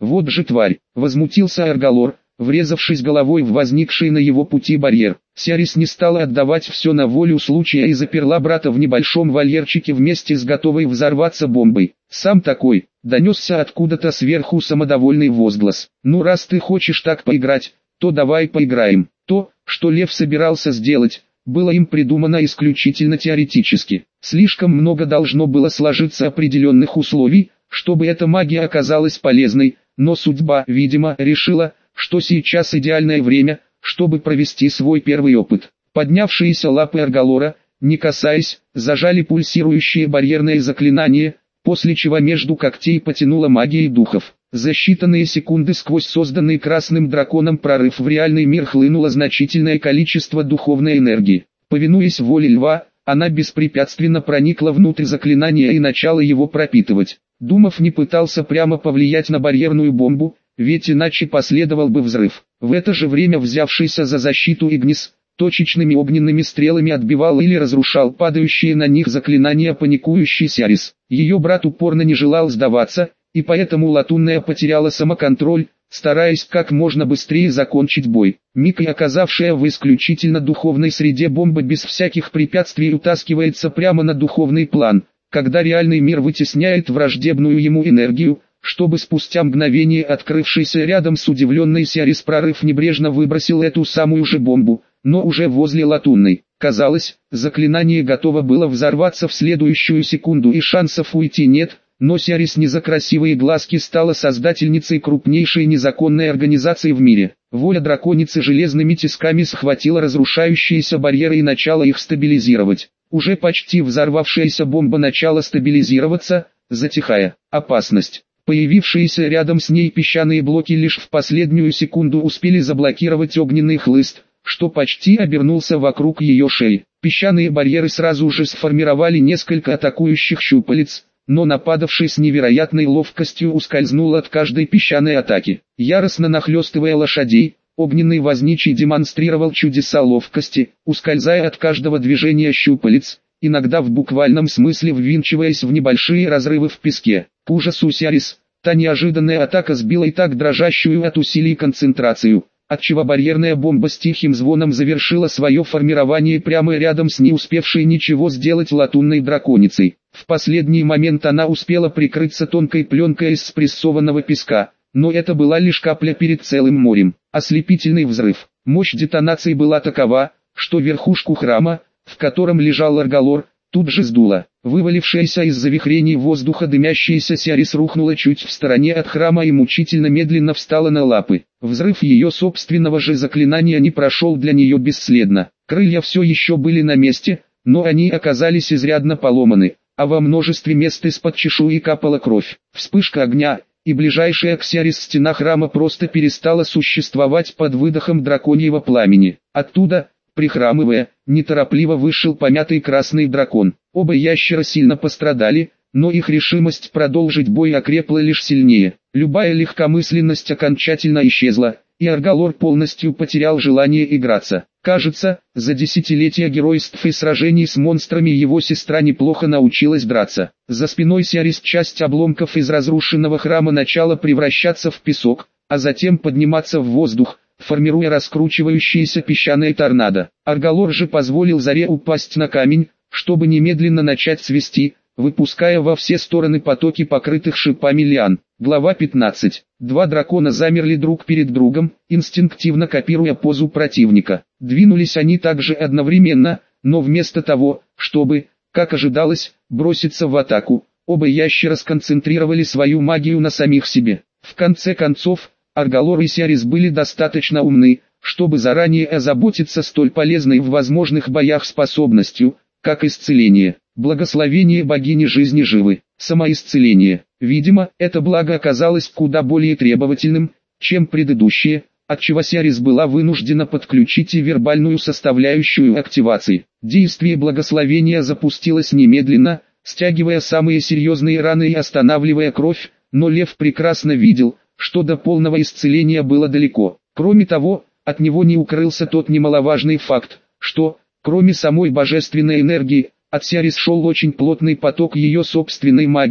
Вот же тварь, возмутился Аргалор, врезавшись головой в возникший на его пути барьер. Сиарис не стала отдавать все на волю случая и заперла брата в небольшом вольерчике вместе с готовой взорваться бомбой. «Сам такой», — донесся откуда-то сверху самодовольный возглас. «Ну раз ты хочешь так поиграть, то давай поиграем». То, что Лев собирался сделать, было им придумано исключительно теоретически. Слишком много должно было сложиться определенных условий, чтобы эта магия оказалась полезной, но судьба, видимо, решила, что сейчас идеальное время, чтобы провести свой первый опыт. Поднявшиеся лапы Аргалора, не касаясь, зажали пульсирующие барьерные заклинания, после чего между когтей потянула магией духов. За считанные секунды сквозь созданный красным драконом прорыв в реальный мир хлынуло значительное количество духовной энергии. Повинуясь воле льва, она беспрепятственно проникла внутрь заклинания и начала его пропитывать. Думав не пытался прямо повлиять на барьерную бомбу, ведь иначе последовал бы взрыв. В это же время взявшийся за защиту Игнис, точечными огненными стрелами отбивал или разрушал падающие на них заклинания паникующий Сиарис. Ее брат упорно не желал сдаваться, и поэтому Латунная потеряла самоконтроль, стараясь как можно быстрее закончить бой. Мика, оказавшая в исключительно духовной среде бомба, без всяких препятствий утаскивается прямо на духовный план, когда реальный мир вытесняет враждебную ему энергию, чтобы спустя мгновение открывшийся рядом с удивленной Сиарис прорыв небрежно выбросил эту самую же бомбу, но уже возле Латунной. Казалось, заклинание готово было взорваться в следующую секунду и шансов уйти нет, но Сиарис не за красивые глазки стала создательницей крупнейшей незаконной организации в мире. Воля драконицы железными тисками схватила разрушающиеся барьеры и начала их стабилизировать. Уже почти взорвавшаяся бомба начала стабилизироваться, затихая. Опасность. Появившиеся рядом с ней песчаные блоки лишь в последнюю секунду успели заблокировать огненный хлыст, что почти обернулся вокруг ее шеи. Песчаные барьеры сразу же сформировали несколько атакующих щупалец, но нападавший с невероятной ловкостью ускользнул от каждой песчаной атаки. Яростно нахлестывая лошадей, огненный возничий демонстрировал чудеса ловкости, ускользая от каждого движения щупалец, иногда в буквальном смысле ввинчиваясь в небольшие разрывы в песке. К ужасу Сиарис, та неожиданная атака сбила и так дрожащую от усилий концентрацию, отчего барьерная бомба с тихим звоном завершила свое формирование прямо рядом с не успевшей ничего сделать латунной драконицей. В последний момент она успела прикрыться тонкой пленкой из спрессованного песка, но это была лишь капля перед целым морем. Ослепительный взрыв. Мощь детонации была такова, что верхушку храма, в котором лежал Аргалор, тут же сдуло. Вывалившаяся из завихрений воздуха дымящаяся Сиарис рухнула чуть в стороне от храма и мучительно медленно встала на лапы. Взрыв ее собственного же заклинания не прошел для нее бесследно. Крылья все еще были на месте, но они оказались изрядно поломаны, а во множестве мест из-под чешуи капала кровь. Вспышка огня, и ближайшая к Сиарис стена храма просто перестала существовать под выдохом драконьего пламени. Оттуда, прихрамывая, неторопливо вышел помятый красный дракон. Оба ящера сильно пострадали, но их решимость продолжить бой окрепла лишь сильнее. Любая легкомысленность окончательно исчезла, и Аргалор полностью потерял желание играться. Кажется, за десятилетия геройств и сражений с монстрами его сестра неплохо научилась драться. За спиной Сиарис часть обломков из разрушенного храма начала превращаться в песок, а затем подниматься в воздух, формируя раскручивающиеся песчаные торнадо. Аргалор же позволил заре упасть на камень, чтобы немедленно начать цвести, выпуская во все стороны потоки покрытых шипами лиан. Глава 15. Два дракона замерли друг перед другом, инстинктивно копируя позу противника. Двинулись они также одновременно, но вместо того, чтобы, как ожидалось, броситься в атаку, оба ящера сконцентрировали свою магию на самих себе. В конце концов, Аргалор и Сиарис были достаточно умны, чтобы заранее озаботиться столь полезной в возможных боях способностью, как исцеление. Благословение богини жизни живы. Самоисцеление. Видимо, это благо оказалось куда более требовательным, чем предыдущее, отчего Сиарис была вынуждена подключить и вербальную составляющую активации. Действие благословения запустилось немедленно, стягивая самые серьезные раны и останавливая кровь, но Лев прекрасно видел, что до полного исцеления было далеко. Кроме того, от него не укрылся тот немаловажный факт, что, кроме самой божественной энергии, от Сиарис шел очень плотный поток ее собственной магии,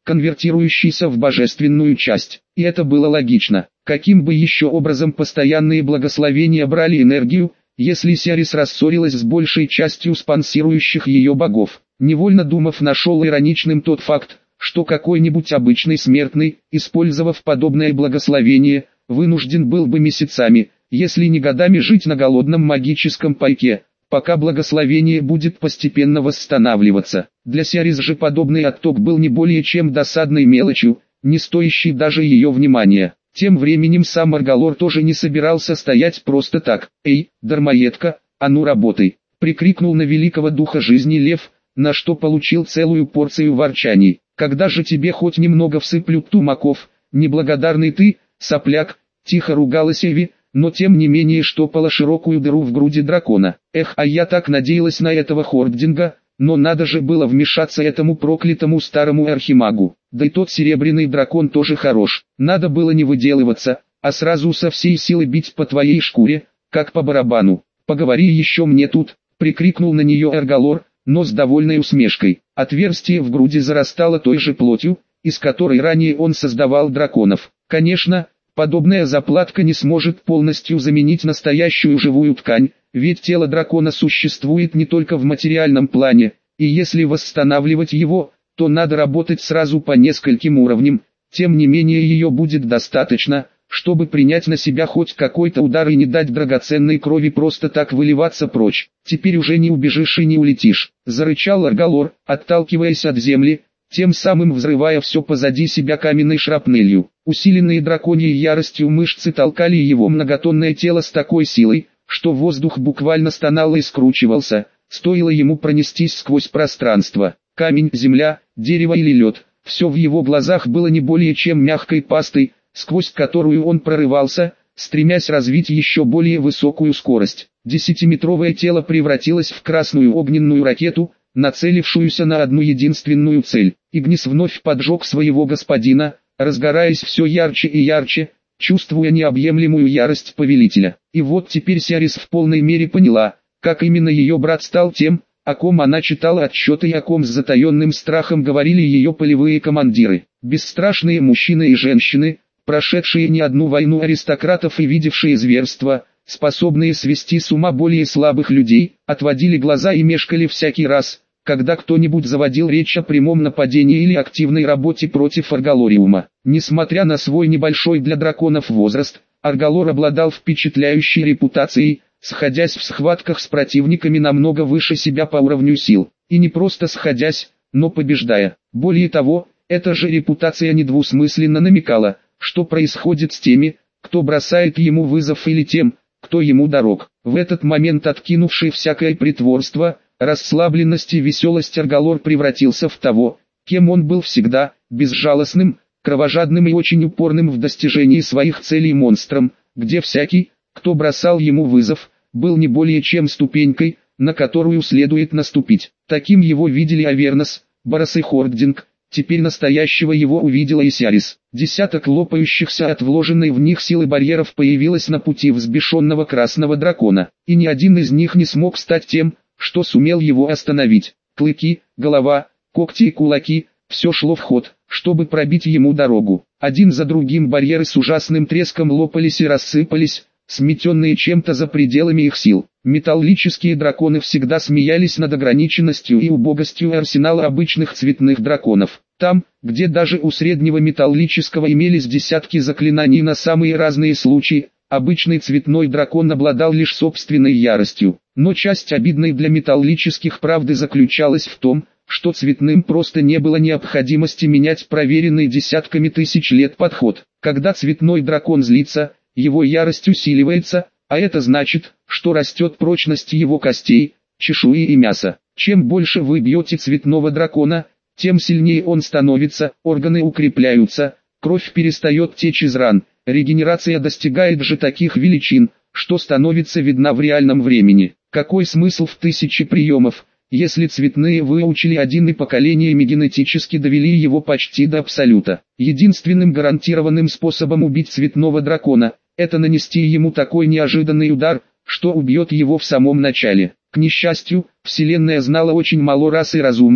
конвертирующийся в божественную часть. И это было логично. Каким бы еще образом постоянные благословения брали энергию, если Сиарис рассорилась с большей частью спонсирующих ее богов? Невольно думав, нашел ироничным тот факт, что какой-нибудь обычный смертный, использовав подобное благословение, вынужден был бы месяцами, если не годами жить на голодном магическом пайке, пока благословение будет постепенно восстанавливаться. Для Сиарис же подобный отток был не более чем досадной мелочью, не стоящей даже ее внимания. Тем временем сам Аргалор тоже не собирался стоять просто так. «Эй, дармоедка, а ну работай!» — прикрикнул на великого духа жизни лев, на что получил целую порцию ворчаний. «Когда же тебе хоть немного всыплют тумаков, неблагодарный ты, сопляк!» — тихо ругалась Эви, но тем не менее штопала широкую дыру в груди дракона. «Эх, а я так надеялась на этого Хординга, но надо же было вмешаться этому проклятому старому архимагу. Да и тот серебряный дракон тоже хорош. Надо было не выделываться, а сразу со всей силы бить по твоей шкуре, как по барабану. Поговори еще мне тут!» — прикрикнул на нее Аргалор, но с довольной усмешкой. Отверстие в груди зарастало той же плотью, из которой ранее он создавал драконов. Конечно, подобная заплатка не сможет полностью заменить настоящую живую ткань, ведь тело дракона существует не только в материальном плане, и если восстанавливать его, то надо работать сразу по нескольким уровням. Тем не менее ее будет достаточно, чтобы принять на себя хоть какой-то удар и не дать драгоценной крови просто так выливаться прочь. «Теперь уже не убежишь и не улетишь», — зарычал Аргалор, отталкиваясь от земли, тем самым взрывая все позади себя каменной шрапнелью. Усиленные драконьей яростью мышцы толкали его многотонное тело с такой силой, что воздух буквально стонал и скручивался, стоило ему пронестись сквозь пространство. Камень, земля, дерево или лед, все в его глазах было не более чем мягкой пастой, сквозь которую он прорывался, стремясь развить еще более высокую скорость. Десятиметровое тело превратилось в красную огненную ракету, нацелившуюся на одну единственную цель. Игнис вновь поджег своего господина, разгораясь все ярче и ярче, чувствуя необъемлемую ярость повелителя. И вот теперь Сиарис в полной мере поняла, как именно ее брат стал тем, о ком она читала отчеты и о ком с затаенным страхом говорили ее полевые командиры. Бесстрашные мужчины и женщины, прошедшие не одну войну аристократов и видевшие зверства, способные свести с ума более слабых людей, отводили глаза и мешкали всякий раз, когда кто-нибудь заводил речь о прямом нападении или активной работе против Аргалориума. Несмотря на свой небольшой для драконов возраст, Аргалор обладал впечатляющей репутацией, сходясь в схватках с противниками намного выше себя по уровню сил. И не просто сходясь, но побеждая. Более того, эта же репутация недвусмысленно намекала, что происходит с теми, кто бросает ему вызов, или тем, кто ему дорог. В этот момент, откинувший всякое притворство, расслабленность и веселость, Аргалор превратился в того, кем он был всегда, безжалостным, кровожадным и очень упорным в достижении своих целей монстром, где всякий, кто бросал ему вызов, был не более чем ступенькой, на которую следует наступить. Таким его видели Авернос, Барос и Хординг. Теперь настоящего его увидела и Сиарис. Десяток лопающихся от вложенной в них силы барьеров появилось на пути взбешенного красного дракона, и ни один из них не смог стать тем, что сумел его остановить. Клыки, голова, когти и кулаки — все шло в ход, чтобы пробить ему дорогу. Один за другим барьеры с ужасным треском лопались и рассыпались, сметенные чем-то за пределами их сил. Металлические драконы всегда смеялись над ограниченностью и убогостью арсенала обычных цветных драконов. Там, где даже у среднего металлического имелись десятки заклинаний на самые разные случаи, обычный цветной дракон обладал лишь собственной яростью. Но часть обидной для металлических правды заключалась в том, что цветным просто не было необходимости менять проверенный десятками тысяч лет подход. Когда цветной дракон злится, его ярость усиливается, а это значит, что растет прочность его костей, чешуи и мяса. Чем больше вы бьете цветного дракона, тем сильнее он становится, органы укрепляются, кровь перестает течь из ран, регенерация достигает же таких величин, что становится видна в реальном времени. Какой смысл в 1000 приемов, если цветные выучили один и поколениями генетически довели его почти до абсолюта? Единственным гарантированным способом убить цветного дракона — это нанести ему такой неожиданный удар, что убьет его в самом начале. К несчастью, Вселенная знала очень мало рас и разумных,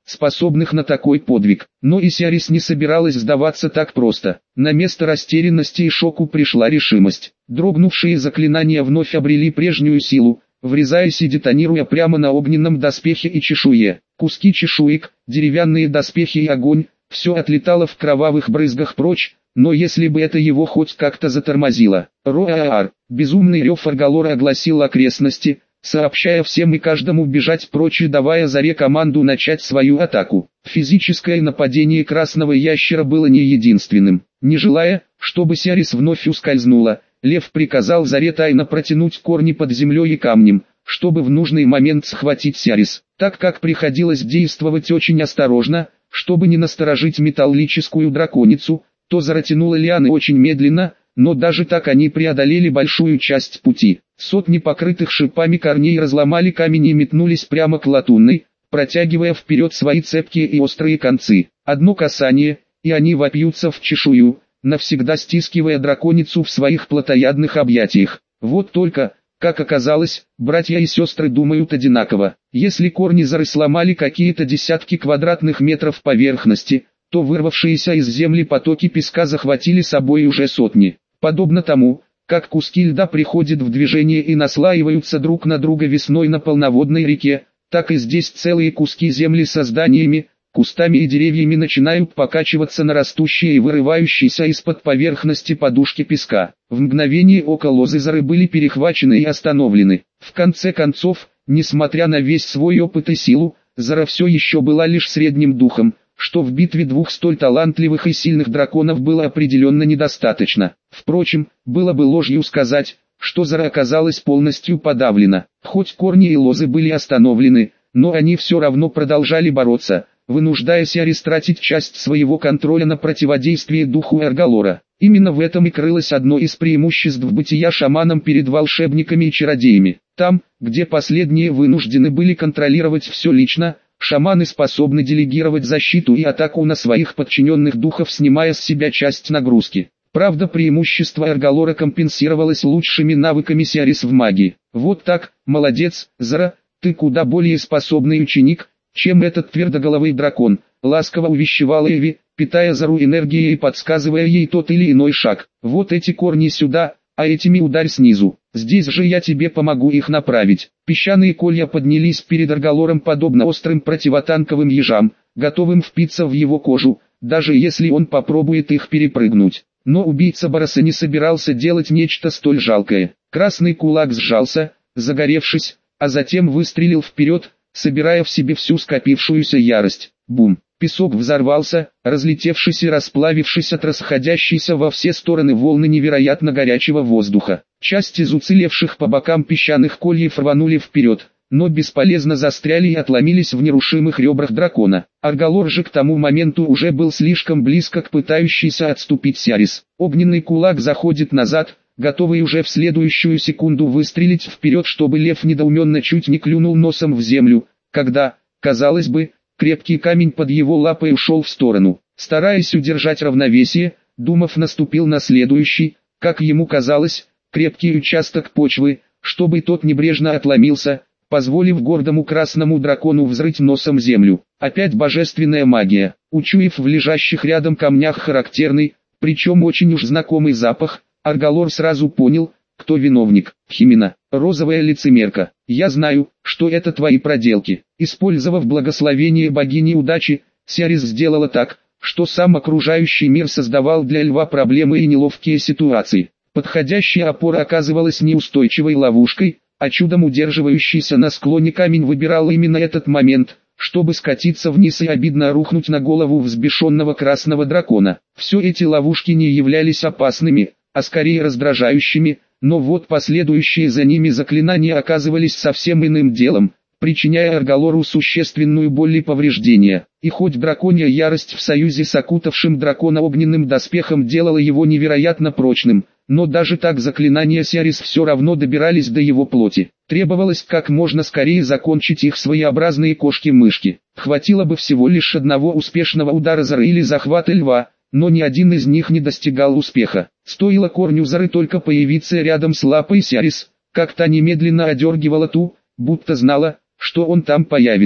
способных на такой подвиг. Но и Сиарис не собиралась сдаваться так просто. На место растерянности и шоку пришла решимость. Дрогнувшие заклинания вновь обрели прежнюю силу, врезаясь и детонируя прямо на огненном доспехе и чешуе. Куски чешуек, деревянные доспехи и огонь, все отлетало в кровавых брызгах прочь, но если бы это его хоть как-то затормозило. Роар, безумный рев Аргалора огласил окрестности, сообщая всем и каждому бежать прочь и давая Заре команду начать свою атаку. Физическое нападение красного ящера было не единственным. Не желая, чтобы Сиарис вновь ускользнула, Лев приказал Заре тайно протянуть корни под землей и камнем, чтобы в нужный момент схватить Сиарис. Так как приходилось действовать очень осторожно, чтобы не насторожить металлическую драконицу, то Зара тянула лианы очень медленно, но даже так они преодолели большую часть пути. Сотни покрытых шипами корней разломали камень и метнулись прямо к латунной, протягивая вперед свои цепкие и острые концы. Одно касание, и они вопьются в чешую, навсегда стискивая драконицу в своих плотоядных объятиях. Вот только, как оказалось, братья и сестры думают одинаково. Если корни Зары сломали какие-то десятки квадратных метров поверхности, то вырвавшиеся из земли потоки песка захватили с собой уже сотни. Подобно тому, как куски льда приходят в движение и наслаиваются друг на друга весной на полноводной реке, так и здесь целые куски земли со зданиями, кустами и деревьями начинают покачиваться на растущие и вырывающиеся из-под поверхности подушки песка. В мгновение ока лозы Зары были перехвачены и остановлены. В конце концов, несмотря на весь свой опыт и силу, Зара все еще была лишь средним духом, что в битве двух столь талантливых и сильных драконов было определенно недостаточно. Впрочем, было бы ложью сказать, что Зара оказалась полностью подавлена. Хоть корни и лозы были остановлены, но они все равно продолжали бороться, вынуждая Сиарис тратить часть своего контроля на противодействие духу Аргалора. Именно в этом и крылось одно из преимуществ бытия шаманом перед волшебниками и чародеями. Там, где последние вынуждены были контролировать все лично, шаманы способны делегировать защиту и атаку на своих подчиненных духов, снимая с себя часть нагрузки. Правда, преимущество Аргалора компенсировалось лучшими навыками Сиарис в магии. Вот так, молодец, Зара, ты куда более способный ученик, чем этот твердоголовый дракон, ласково увещевала Эви, питая Зару энергией и подсказывая ей тот или иной шаг. Вот эти корни сюда, а этими ударь снизу. Здесь же я тебе помогу их направить. Песчаные колья поднялись перед Аргалором подобно острым противотанковым ежам, готовым впиться в его кожу, даже если он попробует их перепрыгнуть. Но убийца Бараса не собирался делать нечто столь жалкое. Красный кулак сжался, загоревшись, а затем выстрелил вперед, собирая в себе всю скопившуюся ярость. Бум! Песок взорвался, разлетевшись и расплавившись от расходящейся во все стороны волны невероятно горячего воздуха. Часть из уцелевших по бокам песчаных кольев рванули вперед, но бесполезно застряли и отломились в нерушимых ребрах дракона. Аргалор же к тому моменту уже был слишком близко к пытающейся отступить Сиарис. Огненный кулак заходит назад, готовый уже в следующую секунду выстрелить вперед, чтобы лев недоуменно чуть не клюнул носом в землю, когда, казалось бы, крепкий камень под его лапой ушел в сторону. Стараясь удержать равновесие, Думов наступил на следующий, как ему казалось, крепкий участок почвы, чтобы тот небрежно отломился, позволив гордому красному дракону взрыть носом землю. Опять божественная магия. Учуяв в лежащих рядом камнях характерный, причем очень уж знакомый запах, Аргалор сразу понял, кто виновник. Химена, розовая лицемерка. Я знаю, что это твои проделки. Использовав благословение богини удачи, Сиарис сделала так, что сам окружающий мир создавал для льва проблемы и неловкие ситуации. Подходящая опора оказывалась неустойчивой ловушкой, а чудом удерживающийся на склоне камень выбирал именно этот момент, чтобы скатиться вниз и обидно рухнуть на голову взбешенного красного дракона. Все эти ловушки не являлись опасными, а скорее раздражающими, но вот последующие за ними заклинания оказывались совсем иным делом, причиняя Аргалору существенную боль и повреждения. И хоть драконья ярость в союзе с окутавшим дракона огненным доспехом делала его невероятно прочным, но даже так заклинания Сиарис все равно добирались до его плоти. Требовалось как можно скорее закончить их своеобразные кошки-мышки. Хватило бы всего лишь одного успешного удара Зары или захвата льва, но ни один из них не достигал успеха. Стоило корню Зары только появиться рядом с лапой Сиарис, как та немедленно одергивала ту, будто знала, что он там появится.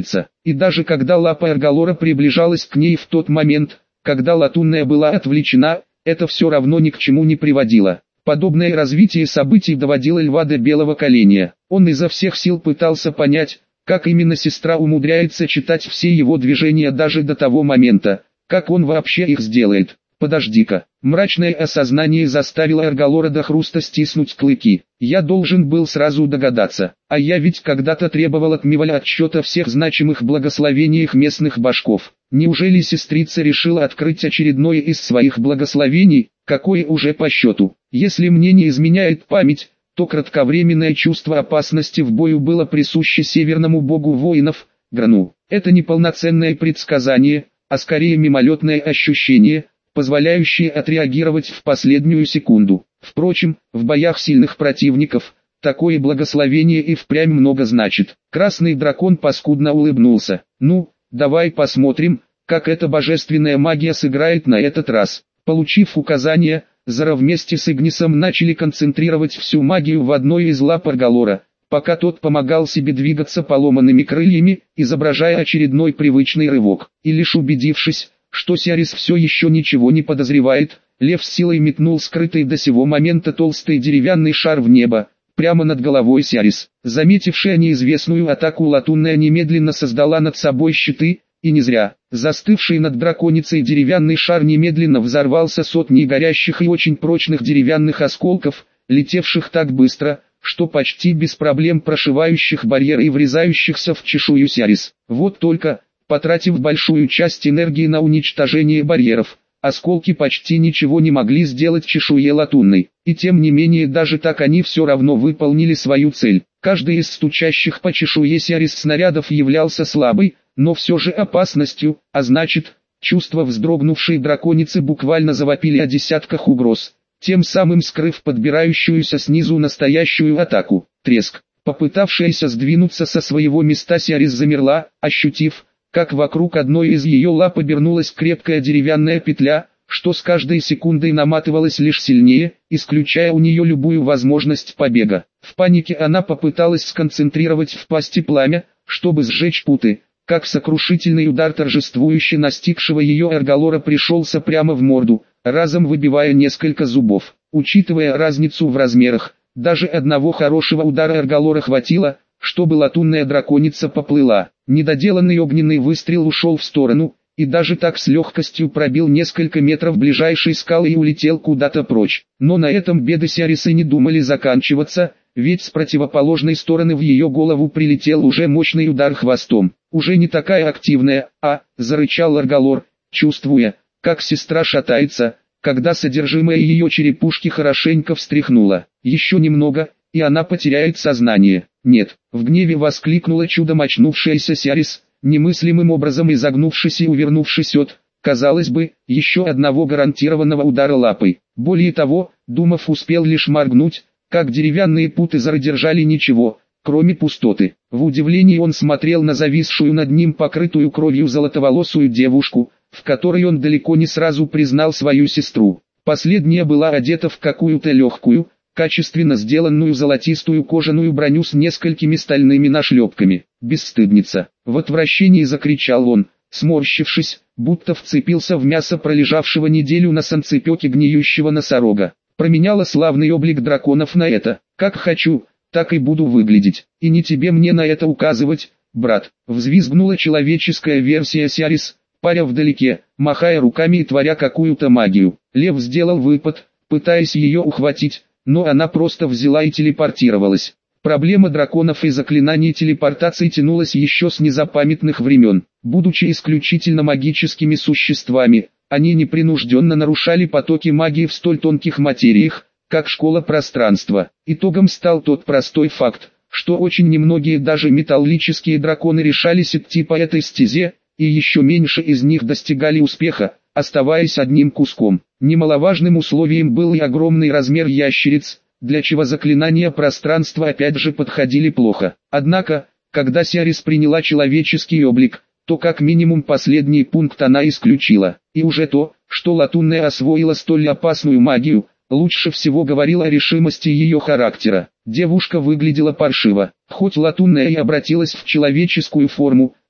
И даже когда лапа Эрголора приближалась к ней в тот момент, когда латунная была отвлечена, это все равно ни к чему не приводило. Подобное развитие событий доводило льва до белого коленя. Он изо всех сил пытался понять, как именно сестра умудряется читать все его движения даже до того момента, как он вообще их сделает. «Подожди-ка». Мрачное осознание заставило Эрголора до хруста стиснуть клыки. «Я должен был сразу догадаться, а я ведь когда-то требовал от Миволя отчета о всех значимых благословениях местных башков. Неужели сестрица решила открыть очередное из своих благословений, какое уже по счету? Если мне не изменяет память, то кратковременное чувство опасности в бою было присуще северному богу воинов, Грану. Это не полноценное предсказание, а скорее мимолетное ощущение, позволяющее отреагировать в последнюю секунду. Впрочем, в боях сильных противников, такое благословение и впрямь много значит. Красный дракон паскудно улыбнулся. «Ну, давай посмотрим, как эта божественная магия сыграет на этот раз». Получив указание, Зара вместе с Игнисом начали концентрировать всю магию в одной из лап Эрголора, пока тот помогал себе двигаться поломанными крыльями, изображая очередной привычный рывок. И лишь убедившись, что Сиарис все еще ничего не подозревает, лев с силой метнул скрытый до сего момента толстый деревянный шар в небо, прямо над головой Сиарис. Заметившая неизвестную атаку латунная немедленно создала над собой щиты, и не зря. Застывший над драконицей деревянный шар немедленно взорвался сотней горящих и очень прочных деревянных осколков, летевших так быстро, что почти без проблем прошивающих барьер и врезающихся в чешую Сиарис. Вот только, потратив большую часть энергии на уничтожение барьеров, осколки почти ничего не могли сделать чешуе латунной. И тем не менее даже так они все равно выполнили свою цель. Каждый из стучащих по чешуе Сиарис снарядов являлся слабой, но все же опасностью, а значит, чувства вздрогнувшей драконицы буквально завопили о десятках угроз, тем самым скрыв подбирающуюся снизу настоящую атаку. Треск. Попытавшаяся сдвинуться со своего места Сиарис замерла, ощутив, как вокруг одной из ее лап обернулась крепкая деревянная петля, что с каждой секундой наматывалась лишь сильнее, исключая у нее любую возможность побега. В панике она попыталась сконцентрировать в пасти пламя, чтобы сжечь путы, как сокрушительный удар торжествующе настигшего ее Эрголора пришелся прямо в морду, разом выбивая несколько зубов. Учитывая разницу в размерах, даже одного хорошего удара Эрголора хватило, чтобы латунная драконица поплыла. Недоделанный огненный выстрел ушел в сторону, и даже так с легкостью пробил несколько метров ближайшей скалы и улетел куда-то прочь. Но на этом беды Сиарисы не думали заканчиваться, ведь с противоположной стороны в ее голову прилетел уже мощный удар хвостом. «Уже не такая активная, зарычал Эрголор, чувствуя, как сестра шатается, когда содержимое ее черепушки хорошенько встряхнуло. Еще немного, и она потеряет сознание. «Нет!» — в гневе воскликнула чудом очнувшаяся Сиарис, немыслимым образом изогнувшись и увернувшись от, казалось бы, еще одного гарантированного удара лапой. Более того, думав успел лишь моргнуть, как деревянные путы зародержали ничего, кроме пустоты. В удивлении он смотрел на зависшую над ним покрытую кровью золотоволосую девушку, в которой он далеко не сразу признал свою сестру. Последняя была одета в какую-то легкую, качественно сделанную золотистую кожаную броню с несколькими стальными нашлепками. «Бесстыдница!» — в отвращении закричал он, сморщившись, будто вцепился в мясо пролежавшего неделю на санцепёке гниющего носорога. Променяла славный облик драконов на это. «Как хочу, так и буду выглядеть. И не тебе мне на это указывать, брат!» — взвизгнула человеческая версия Сиарис, паря вдалеке, махая руками и творя какую-то магию. Лев сделал выпад, пытаясь ее ухватить, но она просто взяла и телепортировалась. Проблема драконов и заклинаний телепортации тянулась еще с незапамятных времен. Будучи исключительно магическими существами, они непринужденно нарушали потоки магии в столь тонких материях, как школа пространства. Итогом стал тот простой факт, что очень немногие даже металлические драконы решались идти по этой стезе, и еще меньше из них достигали успеха, оставаясь одним куском. Немаловажным условием был и огромный размер ящериц, для чего заклинания пространства опять же подходили плохо. Однако, когда Сиарис приняла человеческий облик, то как минимум последний пункт она исключила. И уже то, что латунная освоила столь опасную магию, лучше всего говорило о решимости ее характера. Девушка выглядела паршиво. Хоть латунная и обратилась в человеческую форму,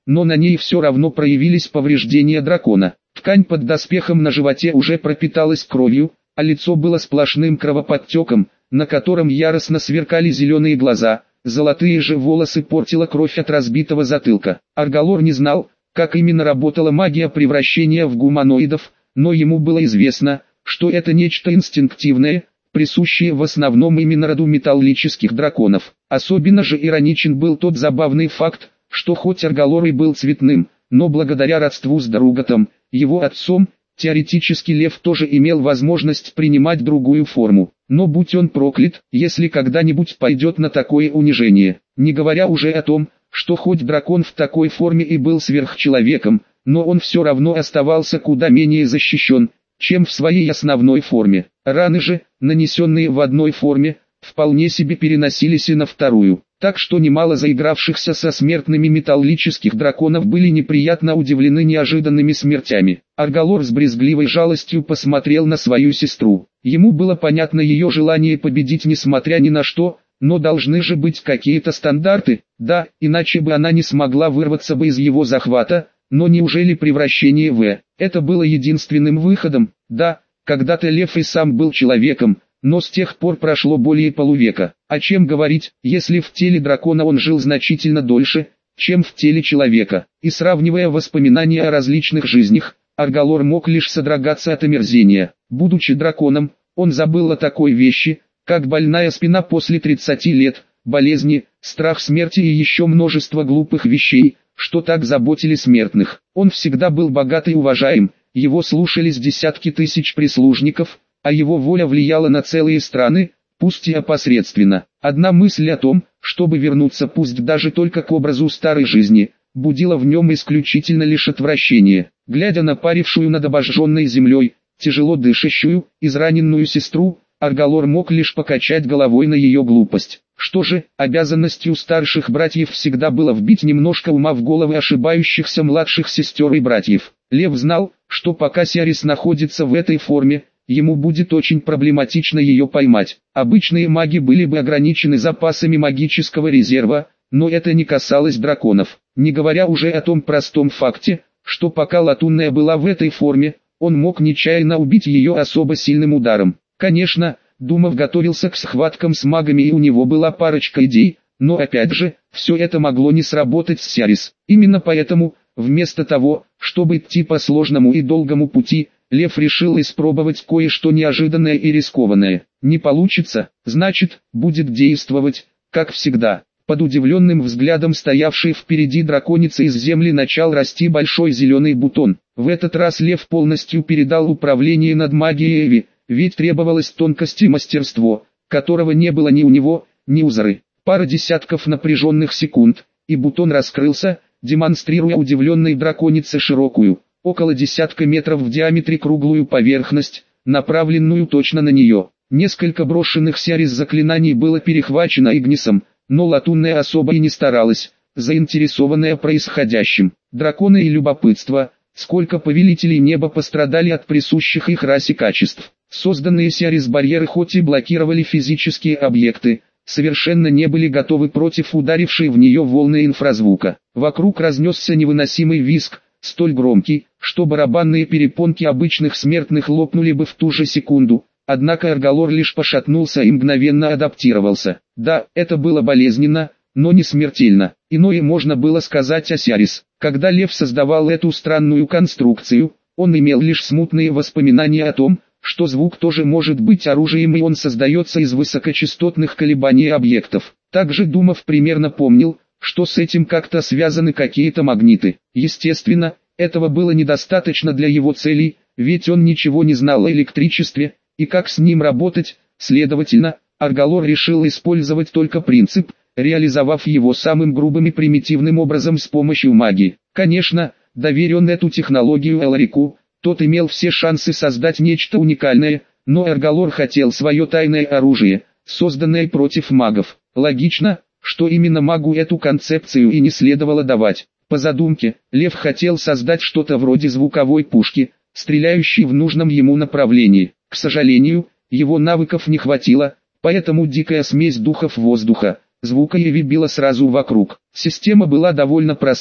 но на ней все равно проявились повреждения дракона. Ткань под доспехом на животе уже пропиталась кровью, а лицо было сплошным кровоподтеком, на котором яростно сверкали зеленые глаза, золотые же волосы портила кровь от разбитого затылка. Аргалор не знал, как именно работала магия превращения в гуманоидов, но ему было известно, что это нечто инстинктивное, присущее в основном именно роду металлических драконов. Особенно же ироничен был тот забавный факт, что хоть Аргалор и был цветным, но благодаря родству с Даругатом, его отцом, теоретически лев тоже имел возможность принимать другую форму. Но будь он проклят, если когда-нибудь пойдет на такое унижение. Не говоря уже о том, что хоть дракон в такой форме и был сверхчеловеком, но он все равно оставался куда менее защищен, чем в своей основной форме. Раны же, нанесенные в одной форме, вполне себе переносились и на вторую. Так что немало заигравшихся со смертными металлических драконов были неприятно удивлены неожиданными смертями. Аргалор с брезгливой жалостью посмотрел на свою сестру. Ему было понятно ее желание победить несмотря ни на что, но должны же быть какие-то стандарты, да, иначе бы она не смогла вырваться бы из его захвата, но неужели превращение в это было единственным выходом? Да, когда-то лев и сам был человеком, но с тех пор прошло более полувека. О чем говорить, если в теле дракона он жил значительно дольше, чем в теле человека. И сравнивая воспоминания о различных жизнях, Аргалор мог лишь содрогаться от омерзения. Будучи драконом, он забыл о такой вещи, как больная спина после 30 лет, болезни, страх смерти и еще множество глупых вещей, что так заботили смертных. Он всегда был богат и уважаем, его слушались десятки тысяч прислужников, а его воля влияла на целые страны, пусть и опосредственно. Одна мысль о том, чтобы вернуться пусть даже только к образу старой жизни, будила в нем исключительно лишь отвращение. Глядя на парившую над обожженной землей, тяжело дышащую, израненную сестру, Аргалор мог лишь покачать головой на ее глупость. Что же, обязанностью старших братьев всегда было вбить немножко ума в головы ошибающихся младших сестер и братьев. Лев знал, что пока Сиарис находится в этой форме, ему будет очень проблематично ее поймать. Обычные маги были бы ограничены запасами магического резерва, но это не касалось драконов. Не говоря уже о том простом факте, что пока Латунная была в этой форме, он мог нечаянно убить ее особо сильным ударом. Конечно, Думов готовился к схваткам с магами и у него была парочка идей, но опять же, все это могло не сработать с Сиарис. Именно поэтому, вместо того, чтобы идти по сложному и долгому пути, Лев решил испробовать кое-что неожиданное и рискованное. Не получится, значит, будет действовать, как всегда. Под удивленным взглядом стоявшей впереди драконицы из земли начал расти большой зеленый бутон. В этот раз Лев полностью передал управление над магией Эви, ведь требовалось тонкость и мастерство, которого не было ни у него, ни у Зары. Пара десятков напряженных секунд, и бутон раскрылся, демонстрируя удивленной драконице широкую, около десятка метров в диаметре круглую поверхность, направленную точно на нее. Несколько брошенных Сиарис заклинаний было перехвачено Игнисом, но Латунная особо и не старалась, заинтересованная происходящим. Драконы и любопытство, сколько повелителей неба пострадали от присущих их расе качеств. Созданные Сиарис барьеры хоть и блокировали физические объекты, совершенно не были готовы против ударившей в нее волны инфразвука. Вокруг разнесся невыносимый визг, столь громкий, что барабанные перепонки обычных смертных лопнули бы в ту же секунду. Однако Аргалор лишь пошатнулся и мгновенно адаптировался. Да, это было болезненно, но не смертельно. Иное можно было сказать о Сиарис. Когда Лев создавал эту странную конструкцию, он имел лишь смутные воспоминания о том, что звук тоже может быть оружием и он создается из высокочастотных колебаний объектов. Также Думов примерно помнил, что с этим как-то связаны какие-то магниты. Естественно, этого было недостаточно для его целей, ведь он ничего не знал о электричестве, и как с ним работать. Следовательно, Аргалор решил использовать только принцип, реализовав его самым грубым и примитивным образом с помощью магии. Конечно, доверь он эту технологию Эларику, тот имел все шансы создать нечто уникальное, но Аргалор хотел свое тайное оружие, созданное против магов. Логично, что именно магу эту концепцию и не следовало давать. По задумке, Лев хотел создать что-то вроде звуковой пушки, стреляющей в нужном ему направлении. К сожалению, его навыков не хватило, поэтому дикая смесь духов воздуха, звука Эви била сразу вокруг. Система была довольно проста,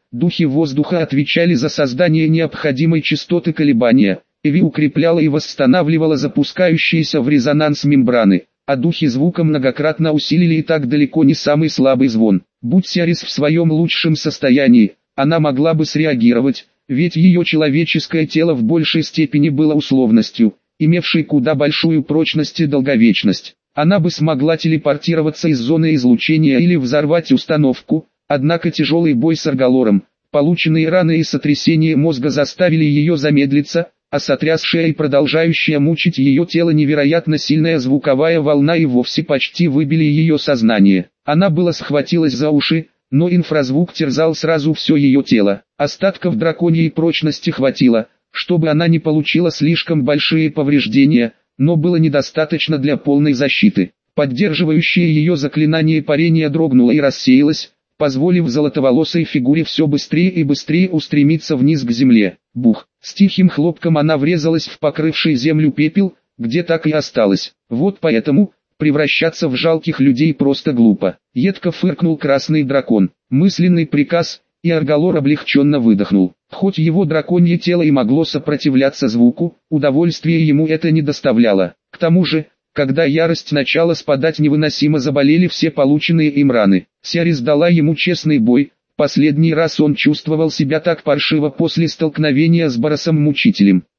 Духи воздуха отвечали за создание необходимой частоты колебания. Эви укрепляла и восстанавливала запускающиеся в резонанс мембраны, а духи звука многократно усилили и так далеко не самый слабый звон. Будь Сиарис в своем лучшем состоянии, она могла бы среагировать, ведь ее человеческое тело в большей степени было условностью, имевшей куда большую прочность и долговечность. Она бы смогла телепортироваться из зоны излучения или взорвать установку, однако тяжелый бой с Аргалором, полученные раны и сотрясение мозга заставили ее замедлиться, а сотрясшая и продолжающая мучить ее тело невероятно сильная звуковая волна и вовсе почти выбили ее сознание. Она было схватилась за уши, но инфразвук терзал сразу все ее тело. Остатков драконьей прочности хватило, чтобы она не получила слишком большие повреждения, но было недостаточно для полной защиты. Поддерживающее ее заклинание парения дрогнуло и рассеялось, позволив золотоволосой фигуре все быстрее и быстрее устремиться вниз к земле. Бух! С тихим хлопком она врезалась в покрывший землю пепел, где так и осталась. Вот поэтому превращаться в жалких людей просто глупо. Едко фыркнул красный дракон. Мысленный приказ, и Аргалор облегченно выдохнул. Хоть его драконье тело и могло сопротивляться звуку, удовольствия ему это не доставляло. К тому же, когда ярость начала спадать, невыносимо заболели все полученные им раны. Сиарис дала ему честный бой. Последний раз он чувствовал себя так паршиво после столкновения с Боросом-мучителем.